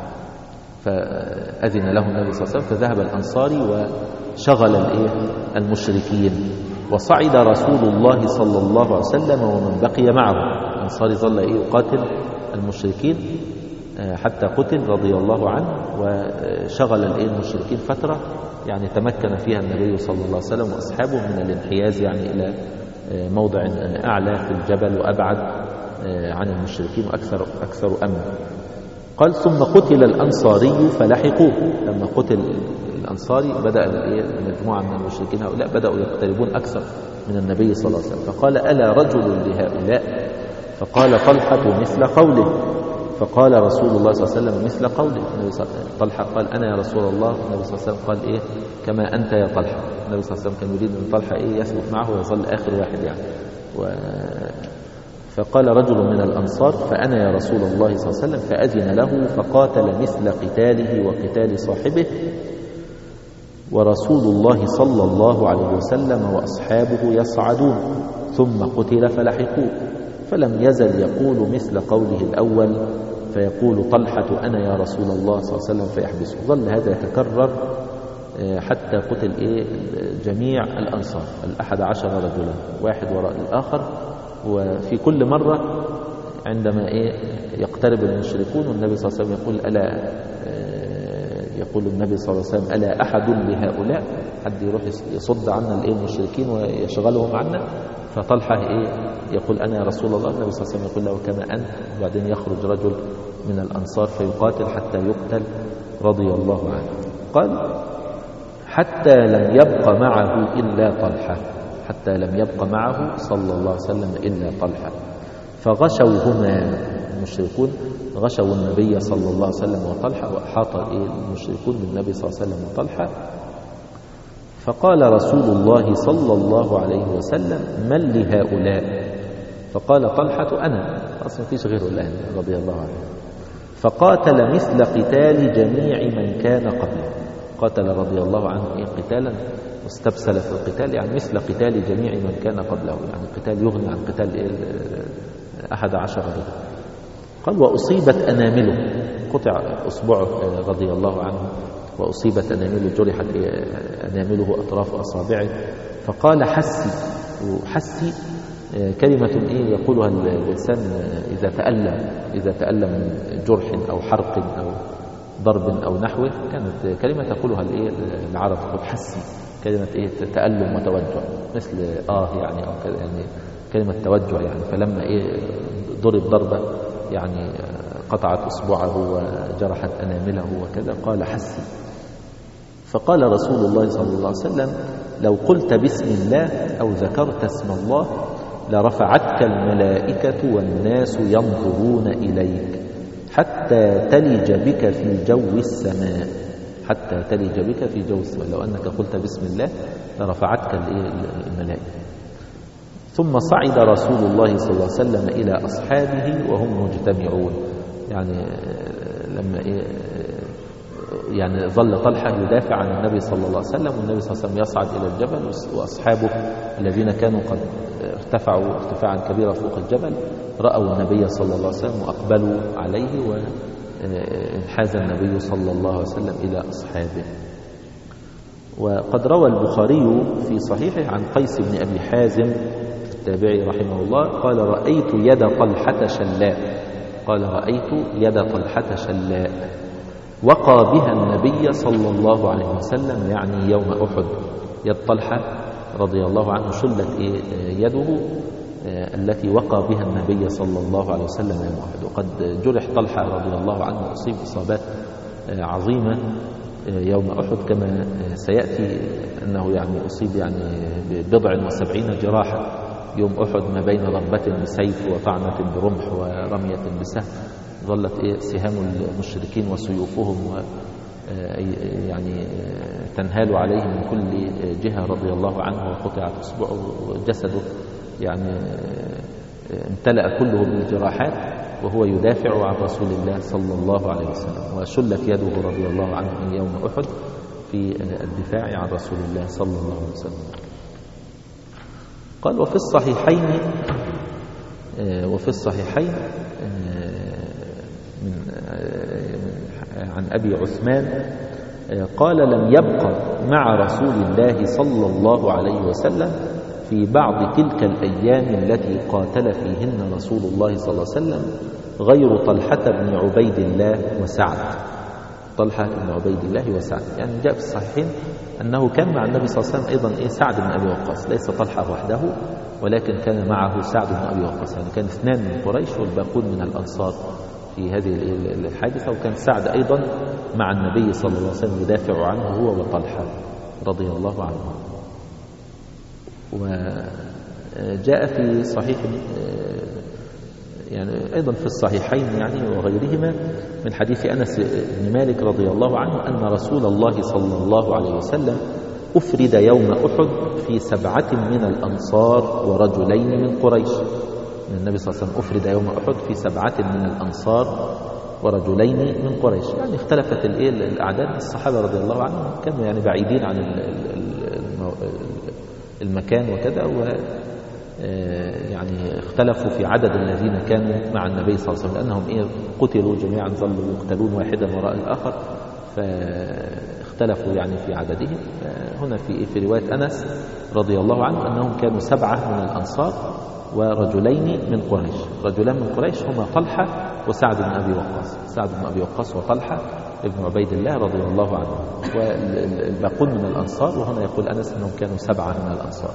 فأذن له النبي صلى الله عليه وسلم، فذهب الأنصاري وشغل المشركين، وصعد رسول الله صلى الله عليه وسلم ومن بقي معه. الأنصاري ظل يقاتل المشركين حتى قتل رضي الله عنه، وشغل المشركين فترة يعني تمكن فيها النبي صلى الله عليه وسلم وأصحابه من الانحياز يعني إلى موضع أعلى في الجبل وأبعد عن المشركين وأكثر أمن. قال: ثم قتل الأنصاري فلحقوه. لما قتل الأنصاري بدأ مجموعة من المشركين هؤلاء بدأوا يقتربون أكثر من النبي صلى الله عليه وسلم. فقال: ألا رجل لهؤلاء؟ فقال طلحة: مثل قوله. فقال رسول الله صلى الله عليه وسلم: مثل قوله. طلحة قال: أنا يا رسول الله. النبي صلى الله عليه وسلم قال: كما أنت يا طلحة. النبي صلى الله عليه وسلم كان يريد أن طلحة يثبت معه ويظل آخر واحد يعني. فقال رجل من الأنصار: فأنا يا رسول الله صلى الله عليه وسلم. فأذن له فقاتل مثل قتاله وقتال صاحبه، ورسول الله صلى الله عليه وسلم وأصحابه يصعدون، ثم قتل فلحقوه. فلم يزل يقول مثل قوله الأول، فيقول طلحة: أنا يا رسول الله صلى الله عليه وسلم، فيحبسه. ظل هذا يتكرر حتى قتل جميع الأنصار 11 رجلا، واحد وراء الآخر. وفي كل مرة عندما يقترب المشركون والنبي صلى الله عليه وسلم يقول النبي صلى الله عليه وسلم: ألا أحد لهؤلاء؟ حد يروح يصد عنا المشركين ويشغلهم عنا؟ فطلحة يقول: أنا يا رسول الله. النبي صلى الله عليه وسلم يقول له: كما أنت. وبعدين يخرج رجل من الأنصار فيقاتل حتى يقتل رضي الله عنه. قال: حتى لم يبق معه إلا طلحة، حتى لم يبق معه صلى الله عليه وسلم إلا طلحة. فغشوهما المشركون، غشوا النبي صلى الله عليه وسلم وطلحة، وأحاط المشركون بالنبي صلى الله عليه وسلم وطلحة. فقال رسول الله صلى الله عليه وسلم: من لهؤلاء؟ فقال طلحة: أنا، أصلا ما فيش غيره الآن رضي الله عنه. فقاتل مثل قتال جميع من كان قبله، قاتل رضي الله عنه قتالا واستبسل في القتال، يعني مثل قتال جميع من كان قبله، يعني قتال يغني عن قتال 11 رجل. قال: وأصيبت أنامله، قطع أصبعه رضي الله عنه، وأصيبت أنامله، جرحت أنامله أطراف أصابعه. فقال: حسي. وحسي كلمة يقولها الإنسان إذا تألم من جرح أو حرق أو ضرب أو نحوه، كانت كلمة تقولها العرب، تقول حسي، كلمة تألم وتوجع، مثل يعني أو يعني كلمة توجع يعني. فلما ضرب ضربة يعني قطعت أصبعه وجرحت أنامله وكذا، قال: حسي. فقال رسول الله صلى الله عليه وسلم: لو قلت بسم الله أو ذكرت اسم الله لرفعتك الملائكة والناس ينظرون إليك حتى تلج بك في جو السماء، حتى تلج بك في جو السماء. لو أنك قلت بسم الله لرفعتك الملائكة. ثم صعد رسول الله صلى الله عليه وسلم إلى أصحابه وهم مجتمعون، يعني لما يعني ظل طلحة يدافع عن النبي صلى الله عليه وسلم، والنبي صلى الله عليه وسلم يصعد إلى الجبل، وأصحابه الذين كانوا قد ارتفعوا ارتفاعا كبيرا فوق الجبل رأوا النبي صلى الله عليه وسلم وأقبلوا عليه، وانحاز النبي صلى الله عليه وسلم إلى أصحابه. وقد روى البخاري في صحيحه عن قيس بن أبي حازم التابعي رحمه الله قال رأيت يد طلحة شلاء، قال رأيت يد طلحة شلاء وقى بها النبي صلى الله عليه وسلم، يعني يوم أحد. يد طلحة رضي الله عنه شلت يده التي وقى بها النبي صلى الله عليه وسلم يوم أحد. وقد جرح طلحة رضي الله عنه، أصيب إصابات عظيمة يوم أحد كما سيأتي، أنه يعني أصيب يعني ب70 جراحة يوم أحد، ما بين ضربة بسيف وطعنة برمح ورمية بسهم. ظلت سهام المشركين وسيوفهم يعني تنهال عليه من كل جهة رضي الله عنه، وقطعت أصبعه وجسده يعني امتلأ كله بالجراحات وهو يدافع عن رسول الله صلى الله عليه وسلم. وشلت يده رضي الله عنه من يوم أحد في الدفاع عن رسول الله صلى الله عليه وسلم. قال وفي الصحيحين عن أبي عثمان قال لم يبق مع رسول الله صلى الله عليه وسلم في بعض تلك الأيام التي قاتل فيهن رسول الله صلى الله عليه وسلم غير طلحة بن عبيد الله وسعد. طلحة بن عبيد الله وسعد، يعني جاء في الصحيحين أنه كان مع النبي صلى الله عليه وسلم أيضا سعد بن أبي وقاص، ليس طلحة وحده ولكن كان معه سعد بن أبي وقاص، يعني كان 2 من قريش والباقون من الأنصار في هذه الحادثة. وكان سعد أيضا مع النبي صلى الله عليه وسلم يدافع عنه هو وطلحة رضي الله عنه. وجاء في صحيح يعني أيضا في الصحيحين يعني وغيرهما من حديث أنس بن مالك رضي الله عنه أن رسول الله صلى الله عليه وسلم أفرد يوم أحد في 7 من الأنصار ورجلين من قريش. النبي صلى الله عليه وسلم أفرد يوم أحد في 7 من الأنصار ورجلين من قريش، يعني اختلفت الأعداد. الصحابة رضي الله عنهم كانوا يعني بعيدين عن المكان وكذا، يعني اختلفوا في عدد الذين كانوا مع النبي صلى الله عليه وسلم، لأنهم قتلوا جميعا، ظلوا يقتلون واحدا وراء الآخر، فاختلفوا يعني في عددهم. هنا في رواية أنس رضي الله عنه أنهم كانوا 7 من الأنصار ورجلين من قريش. رجلان من قريش هما طلحة وسعد بن أبي وقاص، سعد بن أبي وقاص وطلحة ابن عبيد الله رضي الله عنه، والباقون من الأنصار. وهنا يقول أنس أنهم كانوا 7 من الأنصار.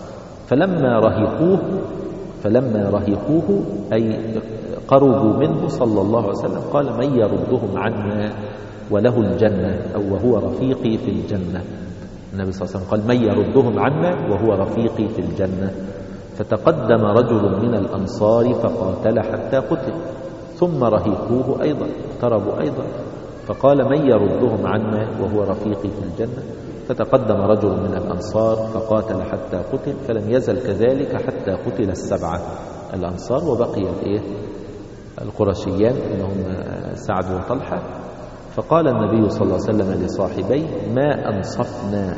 فلما رهقوه أي قربوا منه صلى الله عليه وسلم قال من يردهم عنا وله الجنة، أو وهو رفيقي في الجنة. النبي صلى الله عليه وسلم قال من يردهم عنا وهو رفيقي في الجنة. فتقدم رجل من الأنصار فقاتل حتى قتل، ثم رهقوه أيضا، اقتربوا أيضا، فقال من يردهم عنا وهو رفيقي في الجنة. فتقدم رجل من الأنصار فقاتل حتى قتل، فلم يزل كذلك حتى قتل 7 الأنصار، وبقي القرشيان إنهم سعد وطلحة. فقال النبي صلى الله عليه وسلم لصاحبيه ما أنصفنا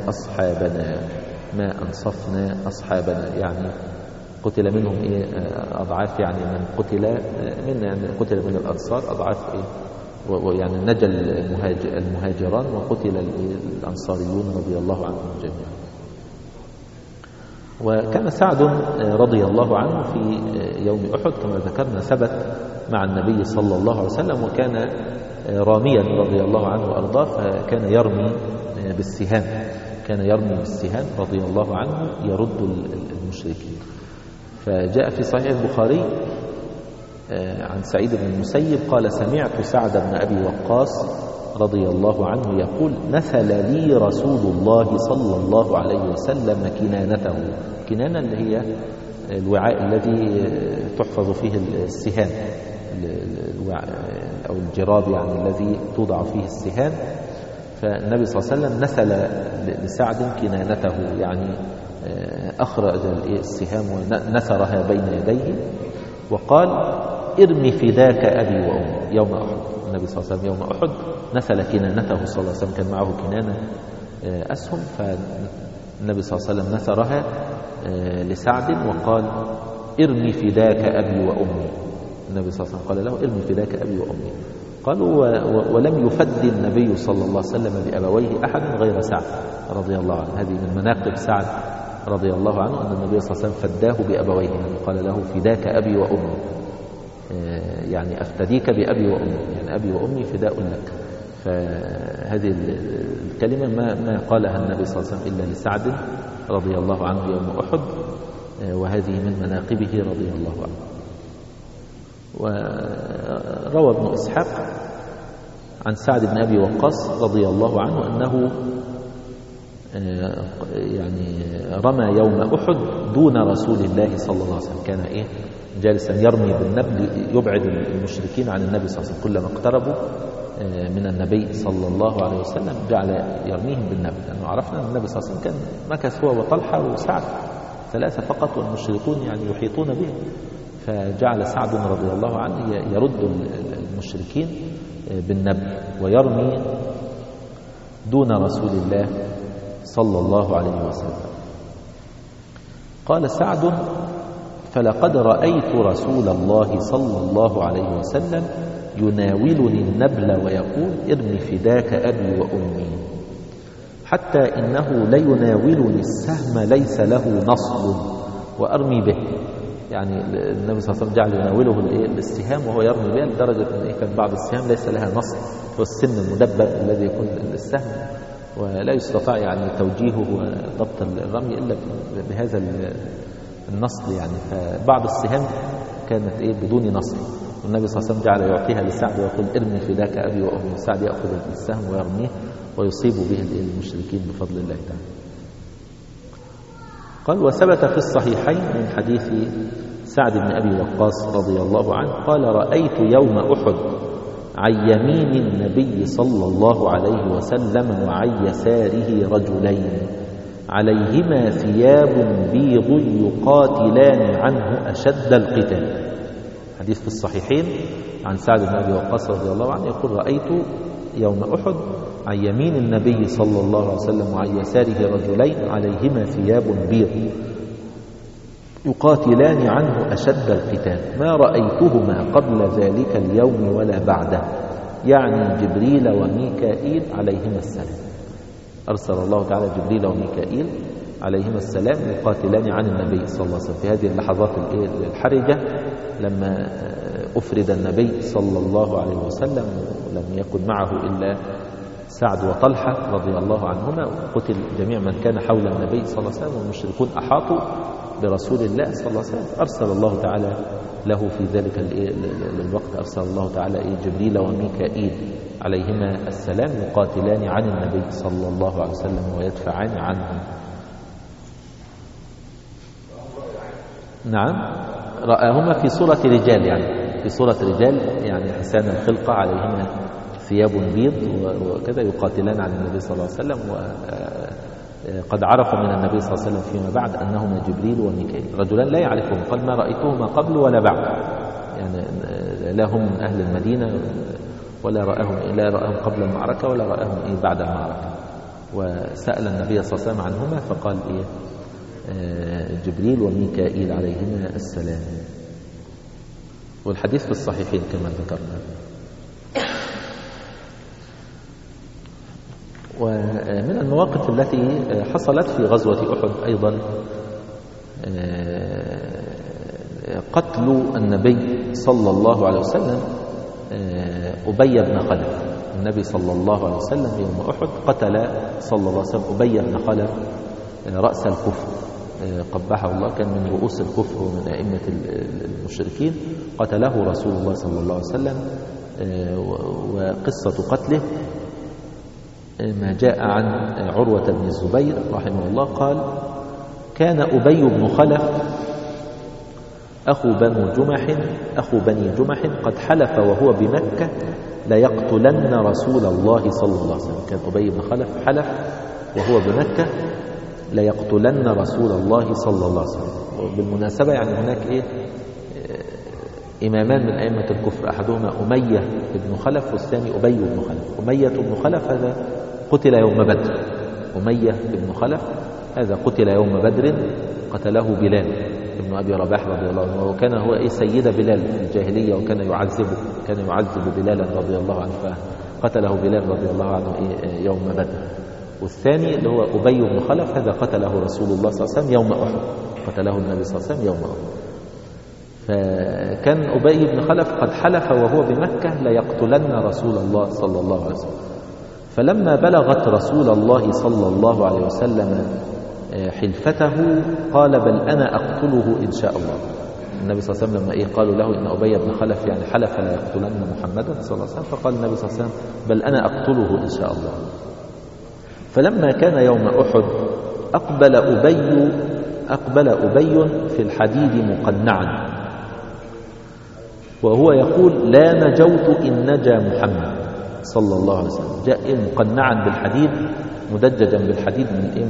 أصحابنا، يعني قتل منهم أضعاف، يعني من قتل من الأنصار أضعاف ويعني نجا المهاجران وقتل الأنصاريون رضي الله عنهم جميعا. وكان سعد رضي الله عنه في يوم أحد كما ذكرنا ثبت مع النبي صلى الله عليه وسلم، وكان راميا رضي الله عنه وأرضاه، فكان يرمي بالسهام رضي الله عنه يرد المشركين. فجاء في صحيح البخاري عن سعيد بن المسيب قال سمعت سعد بن أبي وقاص رضي الله عنه يقول نثل لي رسول الله صلى الله عليه وسلم كنانته. كنانة اللي هي الوعاء الذي تحفظ فيه السهام، أو الجراب يعني الذي توضع فيه السهام. فالنبي صلى الله عليه وسلم نثل لسعد كنانته، يعني أخرج السهام ونثرها بين يديه وقال ارمي فداك أبي وأمي يوم أحد. النبي صلى الله عليه وسلم يوم أحد نثل كنانته صلى الله عليه وسلم، كان معه كنانة أسهم، فالنبي صلى الله عليه وسلم نثرها لسعد وقال ارمي فداك أبي وأمي. النبي صلى الله عليه وسلم قال له ارمي فداك أبي وأمي. قالوا ولم يفدي النبي صلى الله عليه وسلم بأبويه أحد غير سعد رضي الله عنه. هذه من مناقب سعد رضي الله عنه أن النبي صلى الله عليه وسلم فداه بأبويه، يعني قال له فداك أبي وأمي، يعني أفتديك بأبي وأمي، يعني أبي وأمي فداء لك. فهذه الكلمة ما قالها النبي صلى الله عليه وسلم إلا لسعد رضي الله عنه يوم أحد، وهذه من مناقبه رضي الله عنه. وروى ابن إسحاق عن سعد بن أبي وقاص رضي الله عنه أنه يعني رمى يوم أحد دون رسول الله صلى الله عليه وسلم، كان جالسا يرمي بالنبل يبعد المشركين عن النبي صلى الله عليه وسلم، كلما اقتربوا من النبي صلى الله عليه وسلم جعل يرميهم بالنبل، لأنه عرفنا أن النبي صلى الله عليه وسلم كان مكث هو وطلحة وسعد ثلاثة فقط، والمشركون يعني يحيطون به، فجعل سعد رضي الله عنه يرد المشركين بالنبل ويرمي دون رسول الله صلى الله عليه وسلم. قال سعد: فلقد رأيت رسول الله صلى الله عليه وسلم يناولني النبل ويقول: ارمي فداك أبي وأمي، حتى إنه ليناولني السهم ليس له نصل وأرمي به. يعني النبي صلى الله عليه وسلم جعل يناوله السهام وهو يرمي بها، لدرجة أن كان بعض السهام ليس لها نصل، هو السن المدبب الذي يكون السهم ولا يستطاع يعني توجيهه وضبط الرمي إلا بهذا النصل، يعني فبعض السهام كانت بدون نصل، والنبي صلى الله عليه وسلم جعل يعطيها لسعد ويقول: ارمي فداك أبي وأمي. سعد يأخذ السهم ويرميه ويصيب به المشركين بفضل الله تعالى. قال: وثبت في الصحيحين من حديث سعد بن أبي وقاص رضي الله عنه قال: رأيت يوم أحد عن يمين النبي صلى الله عليه وسلم وعن يساره رجلين عليهما ثياب بيض يقاتلان عنه أشد القتال. حديث في الصحيحين عن سعد بن أبي وقاص رضي الله عنه يقول: رأيت يوم أحد عن يمين النبي صلى الله عليه وسلم وعن يساره رجلين عليهما ثياب بيض يقاتلان عنه أشد القتال، ما رأيتهما قبل ذلك اليوم ولا بعده، يعني جبريل وميكائيل عليهما السلام. أرسل الله تعالى جبريل وميكائيل عليهما السلام يقاتلان عن النبي صلى الله عليه وسلم في هذه اللحظات الحرجة، لما أفرد النبي صلى الله عليه وسلم ولم يكن معه إلا سعد وطلحة رضي الله عنهما، قتل جميع من كان حول النبي صلى الله عليه وسلم، والمشركون أحاطوا برسول الله صلى الله عليه وسلم. أرسل الله تعالى له في ذلك الوقت أرسل الله تعالى جبريل وميكائيل عليهما السلام يقاتلان عن النبي صلى الله عليه وسلم ويدفعان عنه. نعم، رآهما في صورة رجال، يعني في صورة رجال، يعني حسان الخلقة، عليهما ثياب بيض وكذا، يقاتلان عن النبي صلى الله عليه وسلم. وقد عرف من النبي صلى الله عليه وسلم فيما بعد أنهما جبريل وميكائيل، رجلان لا يعرفهم، قال: ما رأيتهما قبل ولا بعد، يعني لا هم من أهل المدينة ولا رآهم قبل المعركة ولا رآهم بعد المعركة. وسأل النبي صلى الله عليه وسلم عنهما فقال: جبريل وميكائيل عليهما السلام. والحديث في الصحيحين كما ذكرنا. ومن المواقف التي حصلت في غزوة أحد أيضا قتل النبي صلى الله عليه وسلم أبي بن خلف. النبي صلى الله عليه وسلم يوم أحد قتل صلى الله عليه وسلم أبي بن خلف رأس الكفر، قبحه الله، كان من رؤوس الكفر ومن أئمة المشركين، قتله رسول الله صلى الله عليه وسلم. وقصة قتله ما جاء عن عروة بن الزبير رحمه الله قال: كان أبي بن خلف أخو بني جمح قد حلف وهو بمكة ليقتلن رسول الله صلى الله عليه وسلم. كان أبي بن خلف حلف وهو بمكة ليقتلن رسول الله صلى الله عليه وسلم. وبالمناسبة يعني هناك إمامان من أئمة الكفر، أحدهما أمية بن خلف والثاني أبي بن خلف. أمية بن خلف هذا قتل يوم بدر، أمية بن خلف هذا قتل يوم بدر، قتله بلال ابن أبي رباح رضي الله عنه، وكان هو سيد بلال في الجاهلية، وكان يعذب بلالا رضي الله عنه، فقتله بلال رضي الله عنه يوم بدر. والثاني اللي هو أبي بن خلف، هذا قتله رسول الله صلى الله عليه وسلم يوم أحد، قتله النبي صلى الله عليه وسلم يوم أحد. فكان أبي بن خلف قد حلف وهو بمكة ليقتلن رسول الله صلى الله عليه وسلم. فلما بلغت رسول الله صلى الله عليه وسلم حلفته قال بل أنا أقتله إن شاء الله. النبي صلى الله عليه وسلم لما قالوا له إن أبي بن خلف يعني حلف لا يقتلن محمدا صلى الله عليه وسلم، فقال النبي صلى الله عليه وسلم بل أنا أقتله إن شاء الله. فلما كان يوم أحد أقبل أبي في الحديد مقنعا وهو يقول لا نجوت إن نجا محمد صلى الله عليه وسلم. جاء مقنعا بالحديد، مدججا بالحديد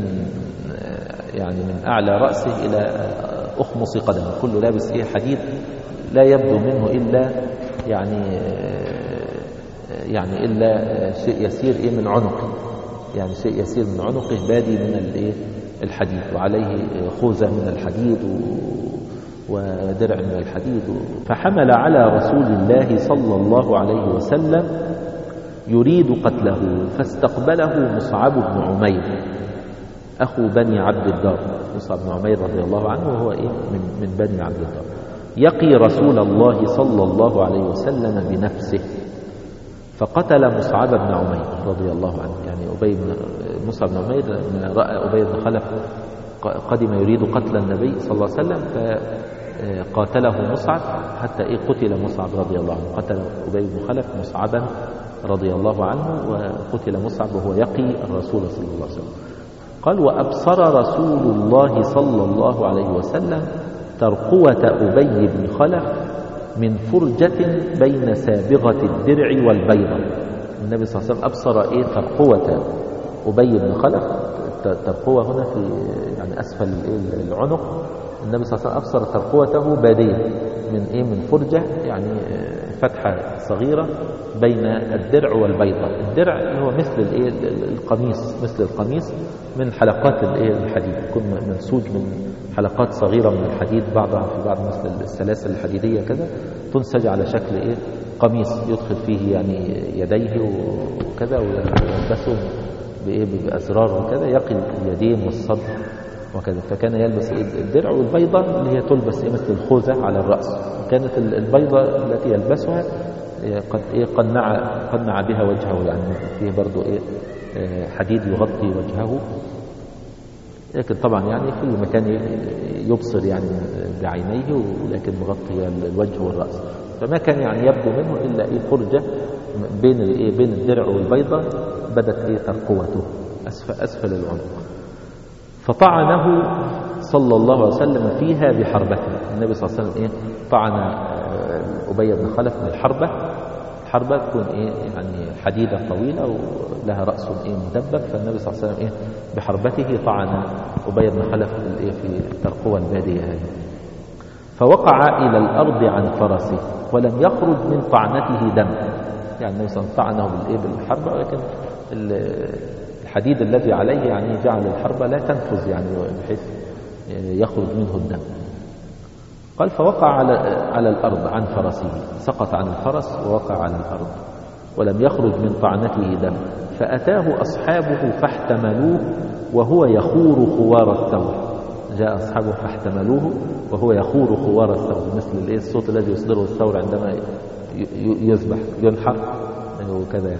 من أعلى رأسه إلى أخمص قدمه، كله لابس حديد لا يبدو منه إلا إلا شيء يسير من عنقه، يعني شيء يسير من عنقه بادي من الحديد، وعليه خوذة من الحديد ودرع من الحديد. فحمل على رسول الله صلى الله عليه وسلم يريد قتله، فاستقبله مصعب بن عمير أخو بني عبد الدار. مصعب بن عمير رضي الله عنه وهو من بني عبد الدار، يقي رسول الله صلى الله عليه وسلم بنفسه، فقتل مصعب بن عمير رضي الله عنه. يعني مصعب بن عمير لما رأى أبي بن خلف قدم يريد قتل النبي صلى الله عليه وسلم فقاتله مصعب حتى قتل مصعب رضي الله عنه. قتل أبي بن خلف مصعبا رضي الله عنه، وقتل مصعب وهو يقي الرسول صلى الله عليه وسلم. قال وأبصر رسول الله صلى الله عليه وسلم ترقوة أبي بن خلف من فرجة بين سابغة الدرع والبيضة. النبي صلى الله عليه وسلم أبصر ترقوة أبي بن خلف، ترقوة هنا في أسفل العنق. النبي صلى الله عليه وسلم أبصر ترقوته بادية من فرجة، يعني فتحة صغيرة بين الدرع والبيضة. الدرع هو مثل القميص من حلقات الحديد، يكون منسوج من حلقات صغيرة من الحديد، بعضها في بعض مثل السلاسل الحديدية كذا، تنسج على شكل قميص يدخل فيه يديه وكذا، ويلبسه بأزرار وكذا يقي اليدين والصدر وكذا. فكان يلبس الدرع، والبيضة اللي هي تلبس مثل الخوذة على الرأس. كانت البيضة التي يلبسها قد قنع بها وجهه، يعني فيه برضو حديد يغطي وجهه، لكن طبعا في المكان يبصر بعينيه، ولكن مغطي الوجه والرأس. فما كان يبدو منه إلا فرجة بين الدرع والبيضة بدت ترقوته أسفل العنق. فطعنه صلى الله عليه وسلم فيها بحربته. النبي صلى الله عليه وسلم طعن أبي بن خلف بالحربة. الحربة تكون حديدة طويلة ولها رأس مدبب، فالنبي صلى الله عليه وسلم بحربته طعن أبي بن خلف في الترقوة البادية هذه، فوقع إلى الأرض عن فرسه ولم يخرج من طعنته دم. يعني النبي صلى الله عليه وسلم طعنه بالحربة، ولكن الحديد الذي عليه جعل الحربة لا تنفذ بحيث يخرج منه الدم. قال فوقع على الأرض عن فرسه، سقط عن الفرس ووقع على الأرض ولم يخرج من طعنته دم. فأتاه أصحابه فاحتملوه وهو يخور خوار الثور. جاء أصحابه فاحتملوه وهو يخور خوار الثور، مثل الصوت الذي يصدره الثور عندما يذبح ينحر وكذا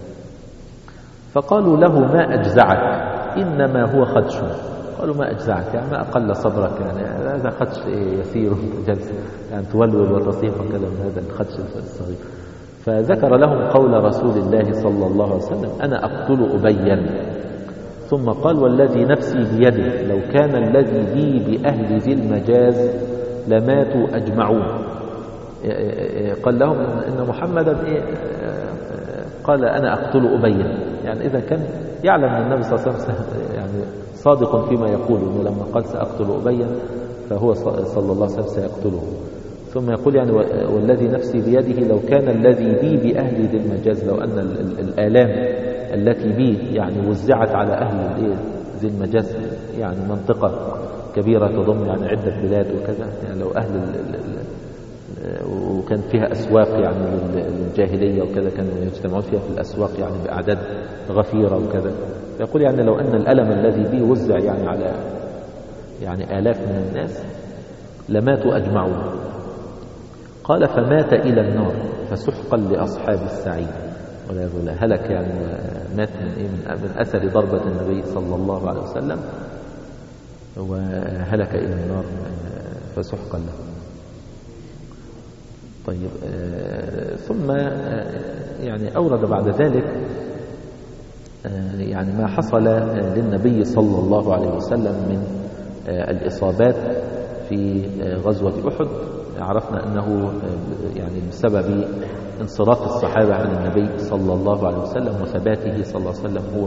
فقالوا له ما أجزعك إنما هو خدش. قالوا ما أجزعك ما أقل صبرك، هذا خدش يسير جلس تولول وتصيح وكذا من هذا الخدش الصغير. فذكر لهم قول رسول الله صلى الله عليه وسلم أنا أقتل أبيا. ثم قال والذي نفسي بيده لو كان الذي بي بأهل ذي المجاز لماتوا أجمعون. قال لهم إن محمدا قال أنا أقتل أبيا، إذا كان يعلم أن النبي صلى الله عليه وسلم صادق فيما يقول، إنه لما قال سأقتل أبيا فهو صلى الله عليه وسلم سيقتله. ثم يقول والذي نفسي بيده لو كان الذي بي بأهل ذي المجاز، لو أن الآلام التي بي وزعت على أهل ذي المجاز، منطقة كبيرة تضم يعني عدة بلاد وكذا، يعني لو أهل وكان فيها أسواق يعني للجاهلية وكذا، كانوا يجتمعون فيها في الأسواق يعني بأعداد غفيرة وكذا. فيقول يعني لو أن الألم الذي بي وزع يعني على يعني آلاف من الناس لماتوا أجمعون. قال فمات إلى النار فسحقا لأصحاب السعير، والعياذ بالله. هلك يعني مات من أثر ضربة النبي صلى الله عليه وسلم، وهلك إلى النار فسحقا له. طيب، ثم يعني أورد بعد ذلك يعني ما حصل للنبي صلى الله عليه وسلم من الإصابات في غزوة أحد. عرفنا أنه يعني بسبب انصراف الصحابة عن النبي صلى الله عليه وسلم وثباته صلى الله عليه وسلم هو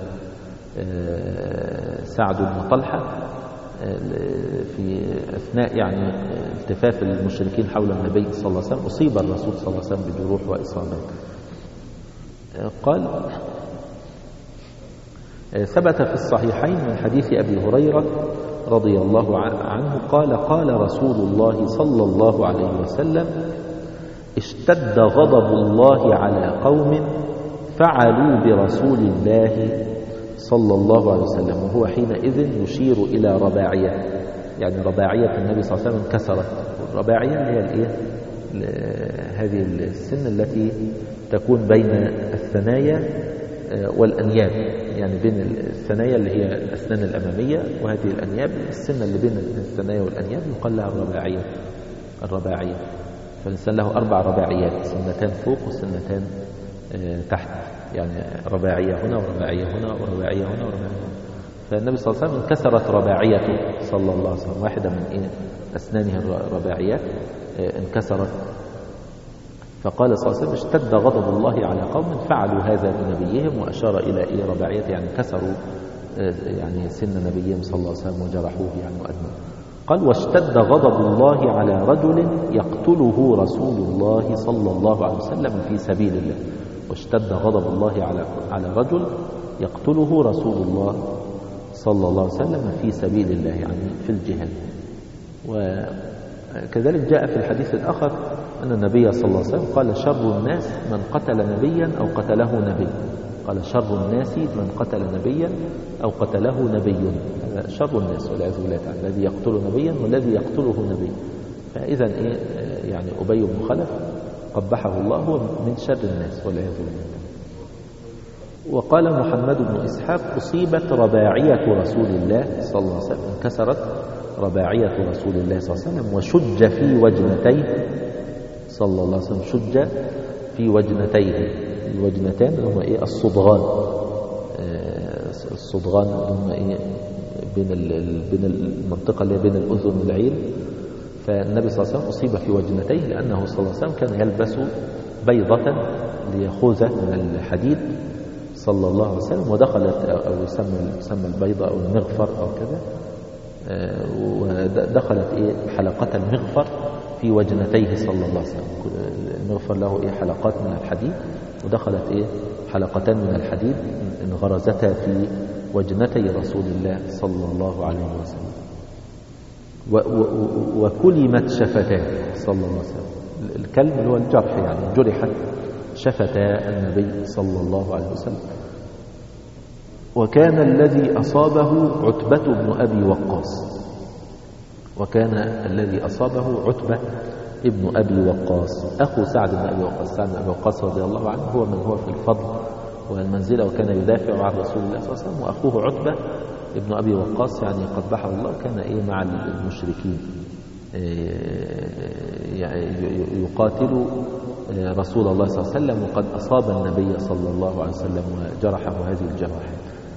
وسعد بن طلحة في أثناء يعني التفاف المشركين حول النبي صلى الله عليه وسلم، أصيب الرسول صلى الله عليه وسلم بجروح وإصابات. قال ثبت في الصحيحين من حديث أبي هريرة رضي الله عنه قال قال رسول الله صلى الله عليه وسلم اشتد غضب الله على قوم فعلوا برسول الله صلى الله عليه وسلم، وهو حينئذ يشير إلى رباعية، يعني رباعية النبي صلى الله عليه وسلم انكسرت. الرباعية هي الايه؟ هذه السن التي تكون بين الثنايا والأنياب، يعني بين الثنايا اللي هي الأسنان الأمامية وهذه الأنياب، السنة اللي بين الثنايا والأنياب يقال لها الرباعية. فالإنسان له 4 رباعيات، سنتان فوق وسنتان تحت، يعني رباعية هنا ورباعية هنا ورباعية هنا ورباعية هنا. فالنبي صلى الله عليه وسلم انكسرت رباعيته صلى الله عليه وسلم، واحدة من أسنانه الرباعيات انكسرت. فقال صلى الله عليه وسلم اشتد غضب الله على قوم فعلوا هذا بنبيهم، وأشار إلى رباعيته، يعني كسروا يعني سن نبيهم صلى الله عليه وسلم وجرحوه يعني وأدموا. قال واشتد غضب الله على رجل يقتله رسول الله صلى الله عليه وسلم في سبيل الله. واشتد غضب الله على رجل يقتله رسول الله صلى الله عليه وسلم في سبيل الله، يعني في الجهاد. وكذلك جاء في الحديث الآخر أن النبي صلى الله عليه وسلم قال شر الناس من قتل نبيا أو قتله نبي. قال شر الناس من قتل نبيا أو قتله نبي. هذا شر الناس والعياذ بالله تعالى، الذي يقتل نبيا والذي يقتله نبي. فإذا يعني أبي بن خلف قبحه الله هو من شر الناس والعياذ بالله. وقال محمد بن إسحاق أصيبت رباعية رسول الله صلى الله عليه وسلم، انكسرت رباعية رسول الله صلى الله عليه وسلم وشج في وجنتيه صلى الله عليه وسلم، شج في وجنتيه. الوجنتان هم الصدغان، الصدغان هم بين المنطقة اللي بين الأذن والعين. فالنبي صلى الله عليه وسلم أصيب في وجنتيه لأنه صلى الله عليه وسلم كان يلبس بيضة ليخوذة من الحديد صلى الله عليه وسلم، ودخلت أو يسمى البيضة أو المغفر أو كذا، ودخلت حلقة المغفر في وجنتيه صلى الله عليه وسلم. المغفر له حلقات من الحديد، ودخلت حلقتان من الحديد انغرزتا في وجنتي رسول الله صلى الله عليه وسلم. وكلمت شفتاه صلى الله عليه وسلم. الكلم اللي هو الجرح، يعني جرحت شفتا النبي صلى الله عليه وسلم. وكان الذي أصابه عتبة بن أبي وقاص، وكان الذي أصابه عتبة ابن أبي وقاص أخو سعد بن أبي وقاص. سعد بن أبي وقاص رضي الله عنه هو من هو في الفضل والمنزلة، وكان يدافع عن رسول الله صلى الله عليه وسلم. وأخوه عتبة ابن أبي وقاص يعني قبحه الله كان مع المشركين يقاتل رسول الله صلى الله عليه وسلم، وقد أصاب النبي صلى الله عليه وسلم وجرحه هذه الجراحات.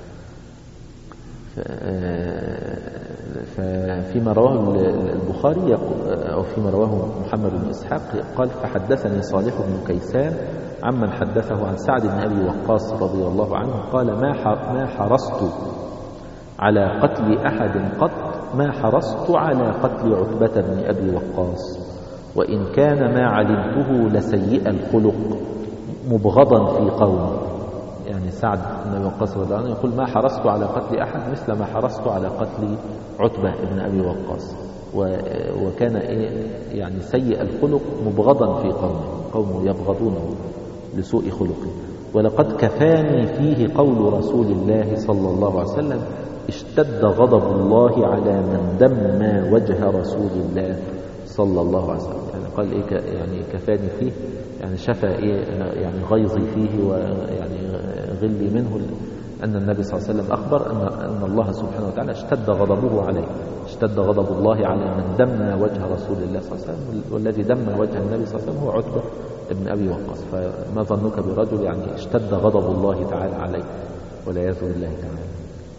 فيما رواه البخاري أو فيما رواه محمد بن إسحاق قال فحدثني صالح بن كيسان عمن حدثه عن سعد بن أبي وقاص رضي الله عنه قال ما حرصت على قتل أحد قط ما حرصت على قتل عتبة بن أبي وقاص، وإن كان ما علمته لسيء الخلق مبغضا في قومه. يعني سعد بن أبي وقاص رضي الله عنه يقول: ما حرصت على قتل أحد مثل ما حرصت على قتل عتبة بن أبي وقاص. وكان يعني سيء الخلق مبغضا في قومه يبغضونه لسوء خلقه. ولقد كفاني فيه قول رسول الله صلى الله عليه وسلم: اشتد غضب الله على من دم وجه رسول الله صلى الله عليه وسلم. يعني قال يعني كفاني فيه، يعني شفى يعني غيظي فيه ويعني غلي منه، أن النبي صلى الله عليه وسلم أخبر أن الله سبحانه وتعالى اشتد غضبه عليه، اشتد غضب الله على من دم وجه رسول الله صلى الله عليه وسلم، والذي دم وجه النبي صلى الله عليه وسلم هو عتبة ابن أبي وقاص. فما ظنك برجل يعني اشتد غضب الله تعالى عليه والعياذ بالله تعالى.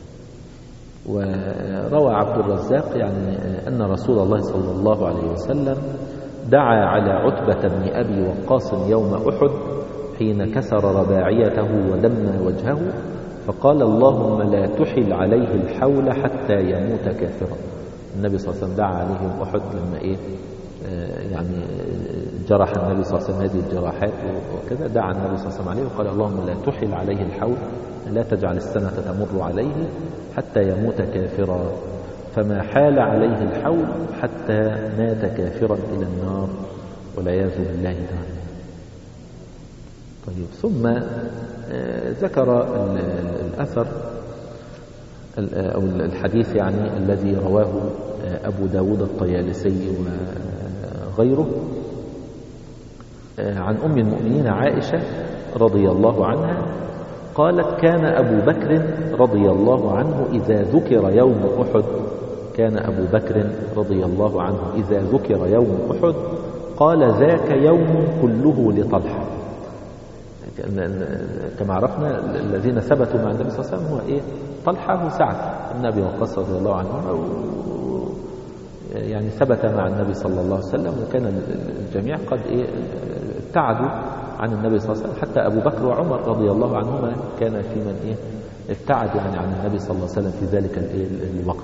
وروى عبد الرزاق يعني أن رسول الله صلى الله عليه وسلم دعا على عتبة بن أبي وقاص يوم أحد حين كسر رباعيته ودم وجهه، فقال: اللهم لا تحل عليه الحول حتى يموت كافرا. النبي صلى الله عليه وسلم دعا عليه يوم أحد لما يعني جرح النبي صلى الله عليه وسلم هذه الجراحات وكذا، دعا النبي صلى الله عليه وسلم عليه وقال: اللهم لا تحل عليه الحول، لا تجعل السنة تمر عليه حتى يموت كافرا. فما حال عليه الحول حتى مات كافرا إلى النار والعياذ بالله تعالى. طيب، ثم ذكر الأثر أو الحديث يعني الذي رواه أبو داود الطيالسي وغيره عن أم المؤمنين عائشة رضي الله عنها قالت: كان أبو بكر رضي الله عنه إذا ذكر يوم أحد كان أبو بكر رضي الله عنه إذا ذكر يوم أحد قال: ذاك يوم كله لطلحة. كما عرفنا الذين ثبتوا مع النبي صلى الله عليه وسلم هو طلحة وسعد بن أبي وقاص رضي الله عنه، يعني ثبت مع النبي صلى الله عليه وسلم، وكان الجميع قد ابتعدوا عن النبي صلى الله عليه وسلم. حتى أبو بكر وعمر رضي الله عنهما كان في من ابتعد يعني عن النبي صلى الله عليه وسلم في ذلك الوقت.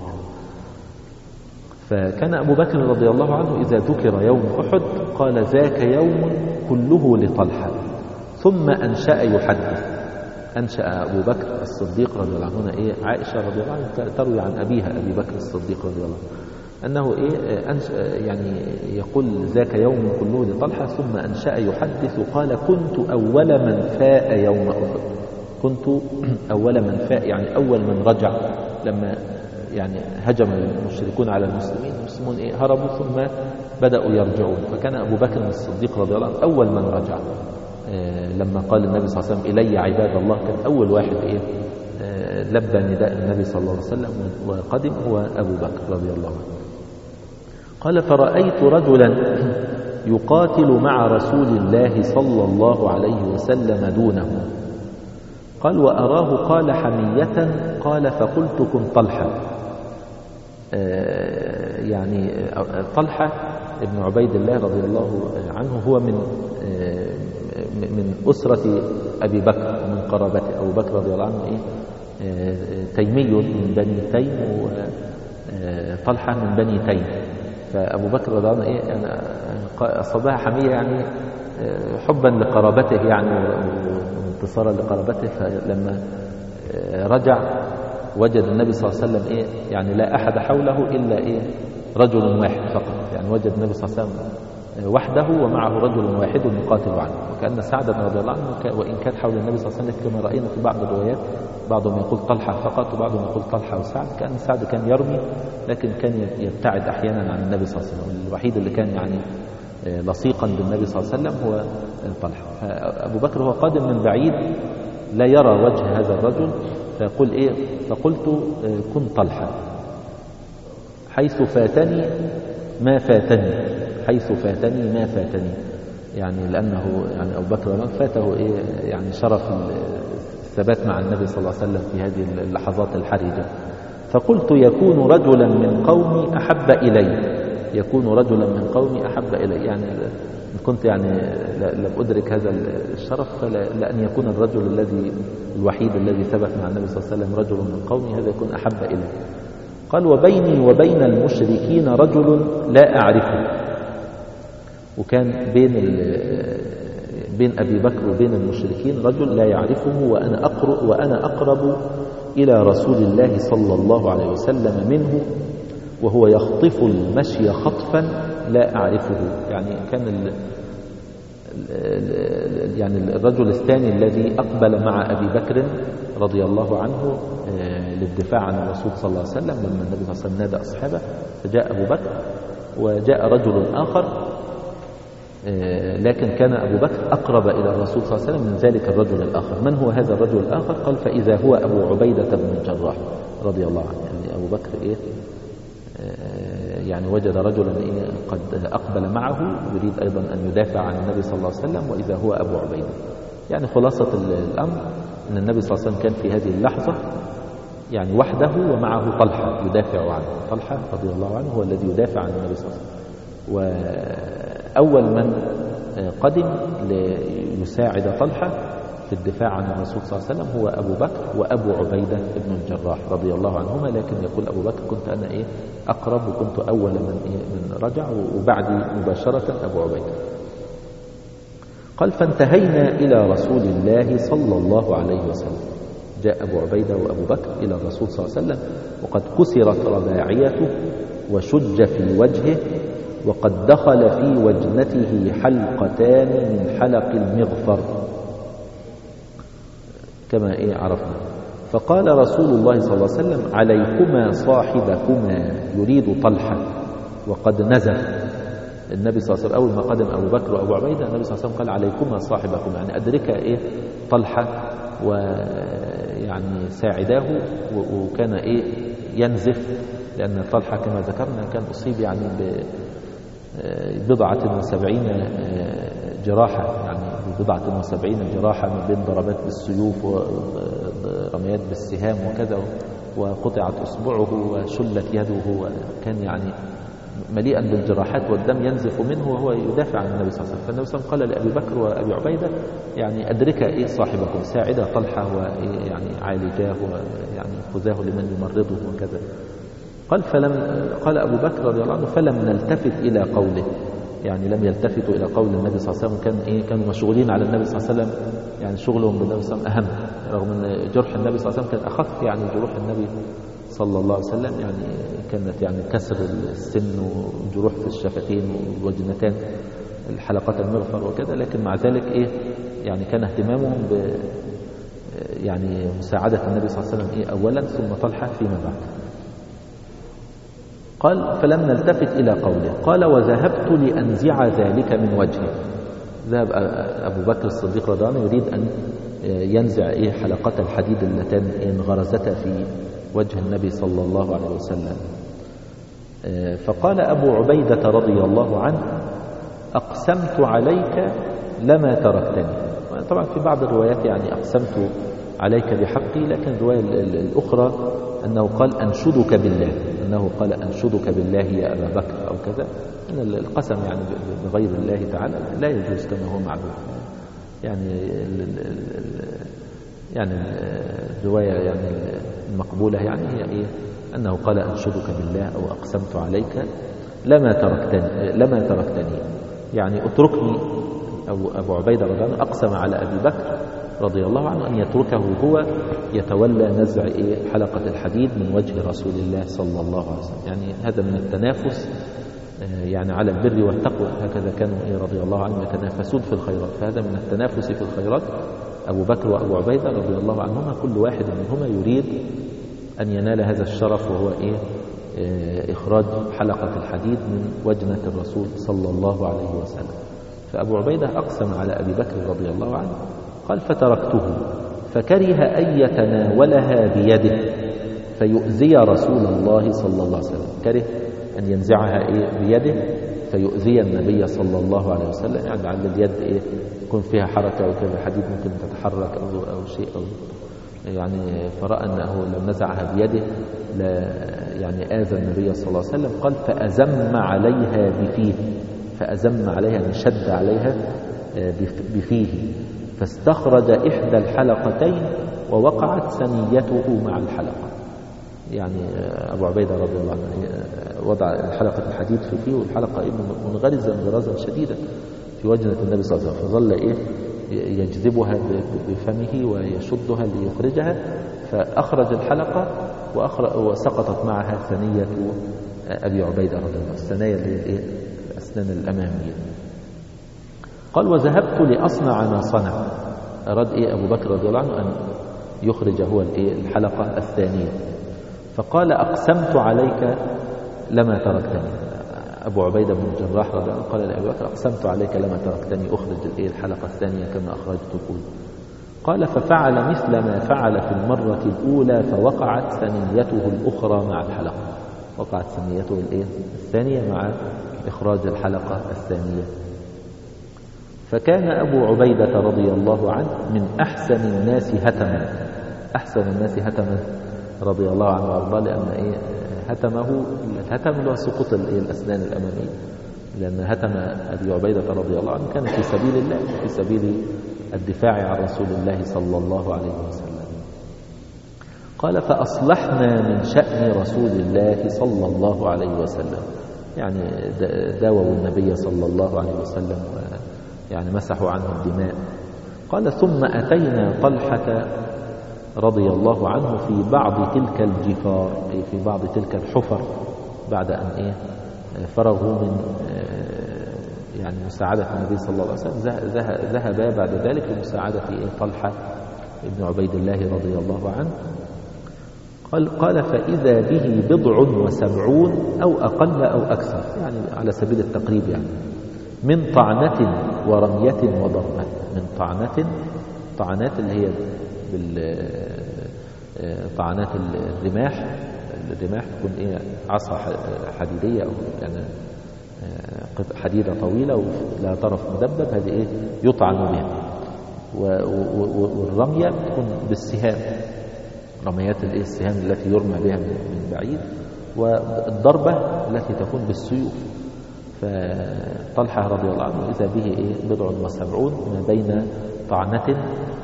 فكان أبو بكر رضي الله عنه إذا ذكر يوم أحد قال: ذاك يوم كله لطلحة. ثم أنشأ يحدث. أنشأ أبو بكر الصديق رضي الله عنه عائشة رضي الله عنها تروي عن أبيها أبي بكر الصديق رضي الله عنه أنه يعني يقول: ذاك يوم كله لطلحة. ثم أنشأ يحدث قال: كنت أول من فاء يوم أحد. كنت أول من فاء يعني أول من رجع، لما يعني هجم المشركون على المسلمين، المسلمون هربوا ثم بدأوا يرجعون، فكان أبو بكر الصديق رضي الله عنه أول من رجع. لما قال النبي صلى الله عليه وسلم: إلي عباد الله، كان أول واحد لبى نداء النبي صلى الله عليه وسلم وقدم هو أبو بكر رضي الله عنه. قال: فرأيت رجلا يقاتل مع رسول الله صلى الله عليه وسلم دونه. قال: وأراه قال حمية. قال: فقلت: كن طلحة. يعني طلحة ابن عبيد الله رضي الله عنه هو من أسرة أبي بكر ومن قرابته. أبو بكر رضي الله عنه تيمي من بني تيم، وطلحة من بني تيم. فأبو بكر رضي الله عنه يعني أصابها حمية يعني حبا لقرابته يعني وانتصارا لقرابته. فلما رجع وجد النبي صلى الله عليه وسلم يعني لا أحد حوله إلا رجل واحد فقط. يعني وجد النبي صلى الله عليه وسلم وحده ومعه رجل واحد يقاتل عنه. وكأن سعد رضي الله عنه وإن كان حول النبي صلى الله عليه وسلم كما رأينا في بعض الروايات، بعضهم يقول طلحة فقط وبعضهم يقول طلحة وسعد، كأن سعد كان يرمي لكن كان يبتعد أحيانا عن النبي صلى الله عليه وسلم. الوحيد اللي كان يعني لصيقا بالنبي صلى الله عليه وسلم هو طلحة. فأبو بكر هو قادم من بعيد لا يرى وجه هذا الرجل، فيقول فقلت: كن طلحة، حيث فاتني ما فاتني، حيث فاتني ما فاتني. يعني لأنه يعني أبو بكر فاته يعني شرف الثبات مع النبي صلى الله عليه وسلم في هذه اللحظات الحرجة. فقلت: يكون رجلا من قومي أحب إلي، يكون رجلا من قومي أحب إلي. يعني كنت يعني لم أدرك هذا الشرف، لأن يكون الرجل الوحيد الذي ثبت مع النبي صلى الله عليه وسلم رجل من قومي، هذا يكون أحب إلي. قال: وبيني وبين المشركين رجل لا أعرفه. وكان بين بين أبي بكر وبين المشركين رجل لا يعرفه وأنا أقرب إلى رسول الله صلى الله عليه وسلم منه وهو يخطف المشي خطفا لا أعرفه. يعني كان يعني الرجل الثاني الذي أقبل مع أبي بكر رضي الله عنه للدفاع عن الرسول صلى الله عليه وسلم لما النبي صلى الله عليه وسلم نادى أصحابه، فجاء أبو بكر وجاء رجل آخر، لكن كان أبو بكر أقرب إلى الرسول صلى الله عليه وسلم من ذلك الرجل الآخر. من هو هذا الرجل الآخر؟ قال فإذا هو أبو عبيدة بن الجراح رضي الله عنه. يعني أبو بكر يعني وجد رجلا قد أقبل معه يريد أيضا أن يدافع عن النبي صلى الله عليه وسلم، وإذا هو أبو عبيدة. يعني خلاصة الأمر أن النبي صلى الله عليه وسلم كان في هذه اللحظة يعني وحده ومعه طلحة يدافع عنه. طلحة رضي الله عنه هو الذي يدافع عن النبي صلى الله عليه وسلم، وأول من قدم ليساعد طلحة في الدفاع عن الرسول صلى الله عليه وسلم هو أبو بكر وأبو عبيدة بن الجراح رضي الله عنهما. لكن يقول أبو بكر كنت أنا أقرب وكنت أول من رجع، وبعدي مباشرة أبو عبيدة. قال فانتهينا إلى رسول الله صلى الله عليه وسلم. جاء أبو عبيدة وأبو بكر إلى الرسول صلى الله عليه وسلم وقد كسرت رباعيته وشج في وجهه وقد دخل في وجنته حلقتان من حلق المغفر كما عرفنا. فقال رسول الله صلى الله عليه وسلم عليكما صاحبكما، يريد طلحة وقد نزف. النبي صلى الله عليه وسلم أول ما قدم أبو بكر وأبو عبيدة النبي صلى الله عليه وسلم قال عليكما صاحبكما، يعني أدرك طلحة ويعني ساعداه، وكان ينزف، لأن طلحة كما ذكرنا كان أصيب يعني ببضعة وسبعين جراحة، يعني بضعة وسبعين جراحة من بين ضربات بالسيوف ورميات بالسهام وكذا، وقطعت أصبعه وشلت يده، وكان يعني مليئا بالجراحات والدم ينزف منه وهو يدافع عن النبي صلى الله عليه وسلم. فالنبي صلى الله عليه وسلم قال لأبي بكر وأبي عبيدة يعني أدرك صاحبكم، ساعد طلحة ويعني عالجاه ويعني خذاه لمن يمرضه وكذا. قال أبو بكر رضي الله عنه فلم نلتفت إلى قوله، يعني لم يلتفتوا إلى قول النبي صلى الله عليه وسلم. كانوا مشغولين على النبي صلى الله عليه وسلم، يعني شغلهم بالنبي صلى الله عليه وسلم أهم، رغم أن جرح النبي صلى الله عليه وسلم كان أخف يعني جروح النبي صلى الله عليه وسلم، يعني كانت يعني كسر السن وجروح في الشفتين والوجنتان الحلقات المغفر وكذا، لكن مع ذلك يعني كان اهتمامهم يعني مساعدة النبي صلى الله عليه وسلم أولا ثم طلحة فيما بعد. قال فلم نلتفت إلى قوله. قال وذهبت لأنزع ذلك من وجهه. ذهب أبو بكر الصديق رضي الله عنه يريد أن ينزع حلقات الحديد اللتان انغرزتا في وجه النبي صلى الله عليه وسلم. فقال أبو عبيدة رضي الله عنه أقسمت عليك لما تركتني. طبعا في بعض الروايات يعني أقسمت عليك بحقي، لكن الرواية الأخرى أنه قال أنشدك بالله، أنه قال أنشدك بالله يا أبا بكر أو كذا. إن القسم يعني بغير الله تعالى لا يجوز كما هو معلوم. يعني الرواية يعني المقبولة يعني هي أنه قال أنشدك بالله أو أقسمت عليك لما تركتني، يعني اتركني. أو أبو عبيدة رضي الله عنه أقسم على أبي بكر رضي الله عنه أن يتركه هو يتولى نزع حلقة الحديد من وجه رسول الله صلى الله عليه وسلم. يعني هذا من التنافس يعني على البر والتقوى، هكذا كانوا رضي الله عنهم يتنافسون في الخيرات، فهذا من التنافس في الخيرات. أبو بكر وأبو عبيدة رضي الله عنهما كل واحد منهما يريد أن ينال هذا الشرف، وهو إخراج حلقة الحديد من وجنة الرسول صلى الله عليه وسلم. فأبو عبيدة أقسم على أبي بكر رضي الله عنه، قال فتركته فكره أن يتناولها بيده فيؤذي رسول الله صلى الله عليه وسلم. كره أن ينزعها بيده فيؤذي النبي صلى الله عليه وسلم، يعني على اليد يكون فيها حركة وكذا، حديد ممكن تتحرك أو شيء يعني، فرأى أنه لو نزعها بيده لا يعني آذى النبي صلى الله عليه وسلم. قال فأزم عليها بفيه، فأزم عليها يعني شد عليها بفيه، فاستخرج إحدى الحلقتين ووقعت ثنيته مع الحلقة. يعني أبو عبيدة رضي الله عنه وضع حلقة الحديد في فيه، والحلقة منغرزة انغرازا شديدا في وجنة النبي صلى الله عليه وسلم، فظل يجذبها بفمه ويشدها ليخرجها، فأخرج الحلقة وسقطت معها ثنية أبي عبيدة رضي الله عنه، الثنايا اللي هي الأسنان الأمامية. قال وذهبت لأصنع ما صنع، أراد أبو بكر رضي الله عنه أن يخرج هو الحلقة الثانية، فقال أقسمت عليك لما تركتني. أبو عبيدة بن الجراح رضي الله عنه قال لأبي بكر أقسمت عليك لما تركتني أخرج الحلقة الثانية كما أخرجتك. قال ففعل مثل ما فعل في المرة الأولى، فوقعت ثنيته الأخرى مع الحلقة، وقعت ثنيته الثانية مع إخراج الحلقة الثانية. فكان أبو عبيدة رضي الله عنه من أحسن الناس هتما، أحسن الناس هتما رضي الله عنه وارضاه، لأن هتمه الهتم اللي هو سقوط الأسنان الأمامية، لأن هتم أبي عبيدة رضي الله عنه كان في سبيل الله، في سبيل الدفاع عن رسول الله صلى الله عليه وسلم. قال فأصلحنا من شأن رسول الله صلى الله عليه وسلم، يعني داووا النبي صلى الله عليه وسلم يعني مسحوا عنه الدماء. قال ثم أتينا طلحة رضي الله عنه في بعض تلك الجفار، أي في بعض تلك الحفر، بعد أن فرغوا من يعني مساعدة النبي صلى الله عليه وسلم، ذهب بعد ذلك لمساعدة طلحة ابن عبيد الله رضي الله عنه. قال فإذا به 70 أو أقل أو أكثر، يعني على سبيل التقريب، يعني من طعنة ورمية وضربة. من طعنات اللي هي طعنات الرماح تكون عصا حديدية أو يعني حديدة طويلة ولا طرف مدبب، هذه يطعن بها. والرمية تكون بالسهام، رميات السهام التي يرمى بها من بعيد، والضربة التي تكون بالسيوف. فطلحة رضي الله عنه إذا به 70 ما بين طعنة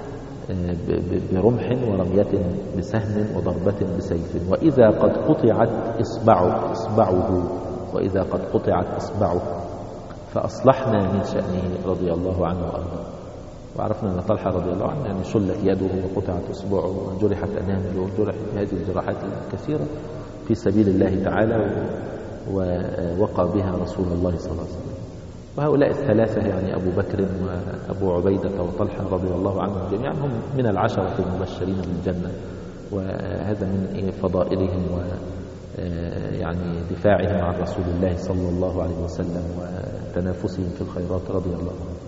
برمح ورمية بسهم وضربة بسيف، وإذا قد قطعت إصبعه وإذا قد قطعت إصبعه فأصلحنا من شأنه رضي الله عنه وأرضاه. وعرفنا أن طلحة رضي الله عنه يعني شلت يده وقطعت إصبعه وجرحت أنامله وجرحت هذه الجراحات الكثيرة في سبيل الله تعالى، ووقى بها رسول الله صلى الله عليه وسلم. وهؤلاء الثلاثة يعني أبو بكر وأبو عبيدة وطلحة رضي الله عنهم جميعا هم من العشرة المبشرين بالجنة، وهذا من فضائلهم يعني دفاعهم عن رسول الله صلى الله عليه وسلم وتنافسهم في الخيرات رضي الله عنهم.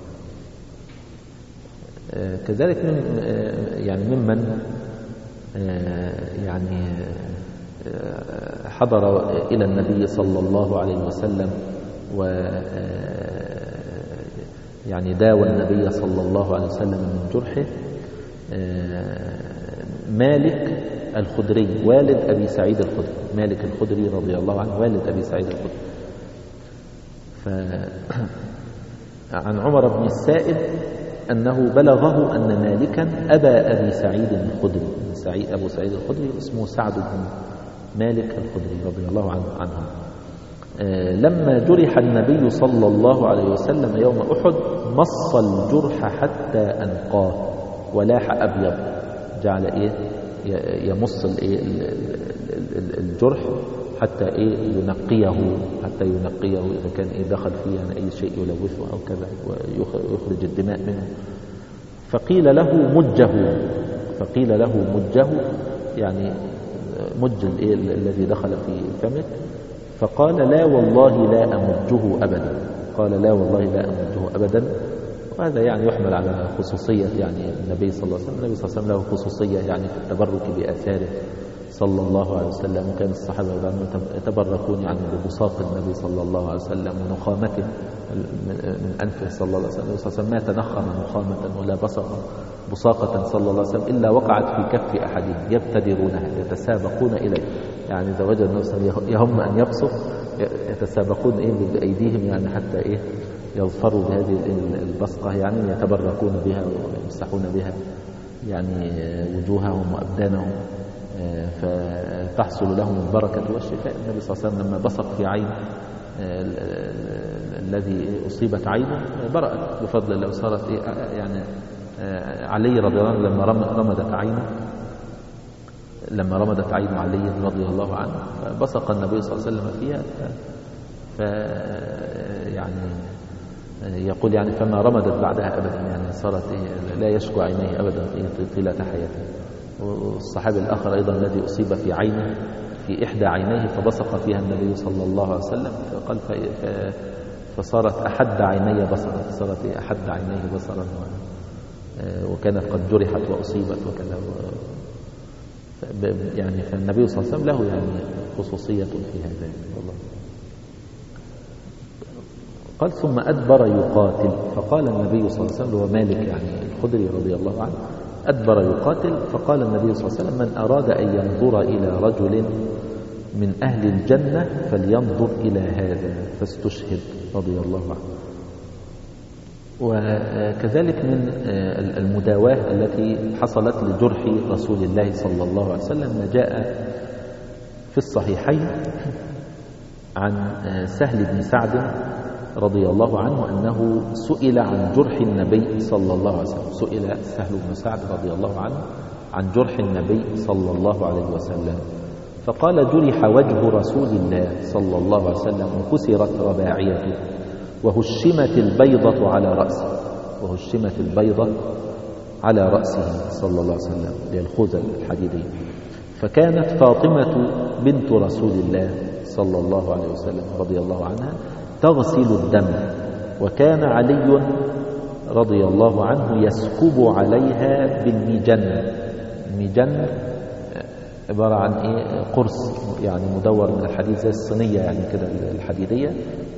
كذلك ممن يعني حضر إلى النبي صلى الله عليه وسلم و يعني داوى النبي صلى الله عليه وسلم من جرحه مالك الخدري والد أبي سعيد الخدري، مالك الخدري رضي الله عنه والد أبي سعيد الخدري. عن عمر بن السائب أنه بلغه أن مالكا أبا أبي سعيد الخدري، أبو سعيد الخدري اسمه سعد بن مالك الخدري رضي الله عنه. لما جرح النبي صلى الله عليه وسلم يوم أحد مص الجرح حتى أنقاه ولاح أبيض، جعل يمص الجرح حتى ينقيه إذا كان دخل فيه يعني أي شيء يلوثه أو كذا ويخرج الدماء منه. فقيل له مجه يعني مج الذي دخل في فمه، فقال لا والله لا أمجه أبدا. وهذا يعني يحمل على خصوصية يعني النبي صلى الله عليه وسلم. النبي صلى الله عليه وسلم له خصوصية يعني في التبرك بآثاره صلى الله عليه وسلم، وكان الصحابة يتبركون يعني ببساط النبي صلى الله عليه وسلم ونخامته من أنفه صلى الله عليه وسلم. النبي صلى الله عليه وسلم ما تنخم نخامة ولا بصاقة صلى الله عليه وسلم إلا وقعت في كف أحدهم يبتدرونها يتسابقون إليه، يعني إذا وجد النبي صلى الله عليه وسلم يهم أن يبصق يتسابقون بأيديهم يعني حتى يظفروا بهذه البصقة، يعني يتبركون بها ويمسحون بها يعني وجوههم وأبدانهم، فتحصل لهم البركة والشفاء. النبي صلى الله عليه وسلم لما بصق في عين الذي أصيبت عينه برأت بفضل الله، وصارت يعني علي رضي الله عنه لما رمدت عين علي رضي الله عنه بصق النبي صلى الله عليه وسلم فيها، يعني يقول يعني فما رمدت بعدها أبدا، يعني صارت لا يشكو عينيه أبدا طيلة حياته. والصحابي الآخر أيضا الذي أصيب في عينه في إحدى عينيه فبصق فيها النبي صلى الله عليه وسلم فقال فصارت أحد عيني بصرا، صارت أحد عينيه بصرا، وكانت قد جرحت وأصيبت وكذا. يعني فالنبي صلى الله عليه وسلم له يعني خصوصية في هذا. والله قال ثم أدبر يقاتل، فقال النبي صلى الله عليه وسلم، هو مالك يعني الخدري رضي الله عنه، أدبر يقاتل فقال النبي صلى الله عليه وسلم من أراد أن ينظر إلى رجل من أهل الجنة فلينظر إلى هذا، فاستشهد رضي الله عنه. وكذلك من المداواة التي حصلت لجرح رسول الله صلى الله عليه وسلم ما جاء في الصحيحين عن سهل بن سعد رضي الله عنه أنه سئل عن جرح النبي صلى الله عليه وسلم، سئل سهل بن سعد رضي الله عنه عن جرح النبي صلى الله عليه وسلم، فقال جرح وجه رسول الله صلى الله عليه وسلم وكسرت رباعيته وهشمت البيضة على رأسه، وهشمت البيضة على رأسه صلى الله عليه وسلم للخوذة الحديدية. فكانت فاطمة بنت رسول الله صلى الله عليه وسلم رضي الله عنها تغسل الدم، وكان علي رضي الله عنه يسكب عليها بالمجن. المجن عبارة عن قرص يعني مدور من الحديد زي الصينية يعني كده الحديدية،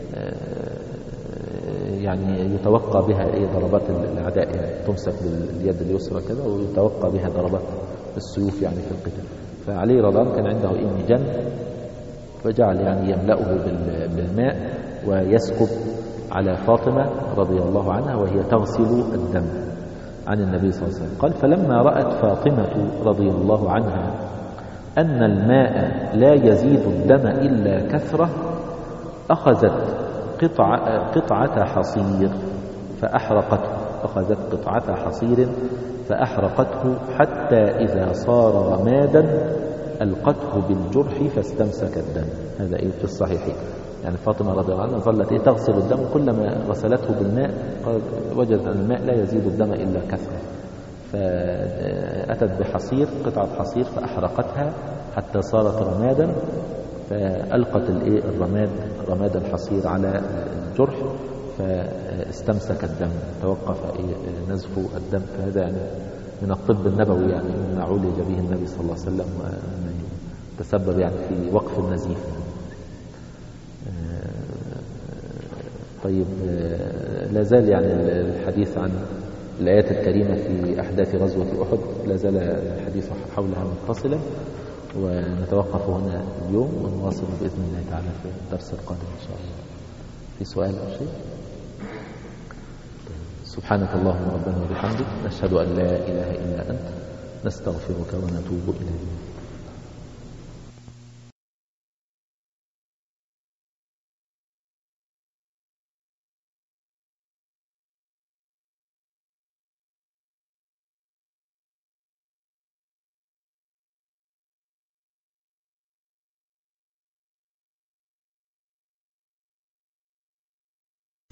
يعني يتوقع بها ضربات الأعداء، يعني تمسك باليد اليسرى كده ويتوقع بها ضربات السيوف يعني في القتال. فعلي رضي الله عنه كان عنده مجن، فجعل يعني يملأه بالماء ويسكب على فاطمة رضي الله عنها وهي تغسل الدم عن النبي صلى الله عليه وسلم. قال فلما رأت فاطمة رضي الله عنها أن الماء لا يزيد الدم إلا كثرة أخذت قطعة حصير فأحرقته، أخذت قطعة حصير فأحرقته حتى إذا صار رمادا ألقته بالجرح فاستمسك الدم. هذا في الصحيحين. يعني فاطمة رضي الله عنها ظلت تغسل الدم، كلما غسلته بالماء وجدت أن الماء لا يزيد الدم إلا كثرة، فأتت بحصير قطعة حصير فأحرقتها حتى صارت رمادا، فألقت رماد الحصير على الجرح فاستمسك الدم، توقف نزف الدم. فهذا يعني من الطب النبوي، يعني مما عولج به النبي صلى الله عليه وسلم ومما تسبب يعني في وقف النزيف. طيب لا زال يعني الحديث عن الآيات الكريمة في أحداث غزوة أحد، لا زال الحديث حولها متصلا، ونتوقف هنا اليوم ونواصل بإذن الله تعالى في الدرس القادم إن شاء الله. في سؤال أو شيء؟ سبحانك اللهم ربنا وبحمدك، نشهد أن لا إله إلا أنت، نستغفرك ونتوب إليك.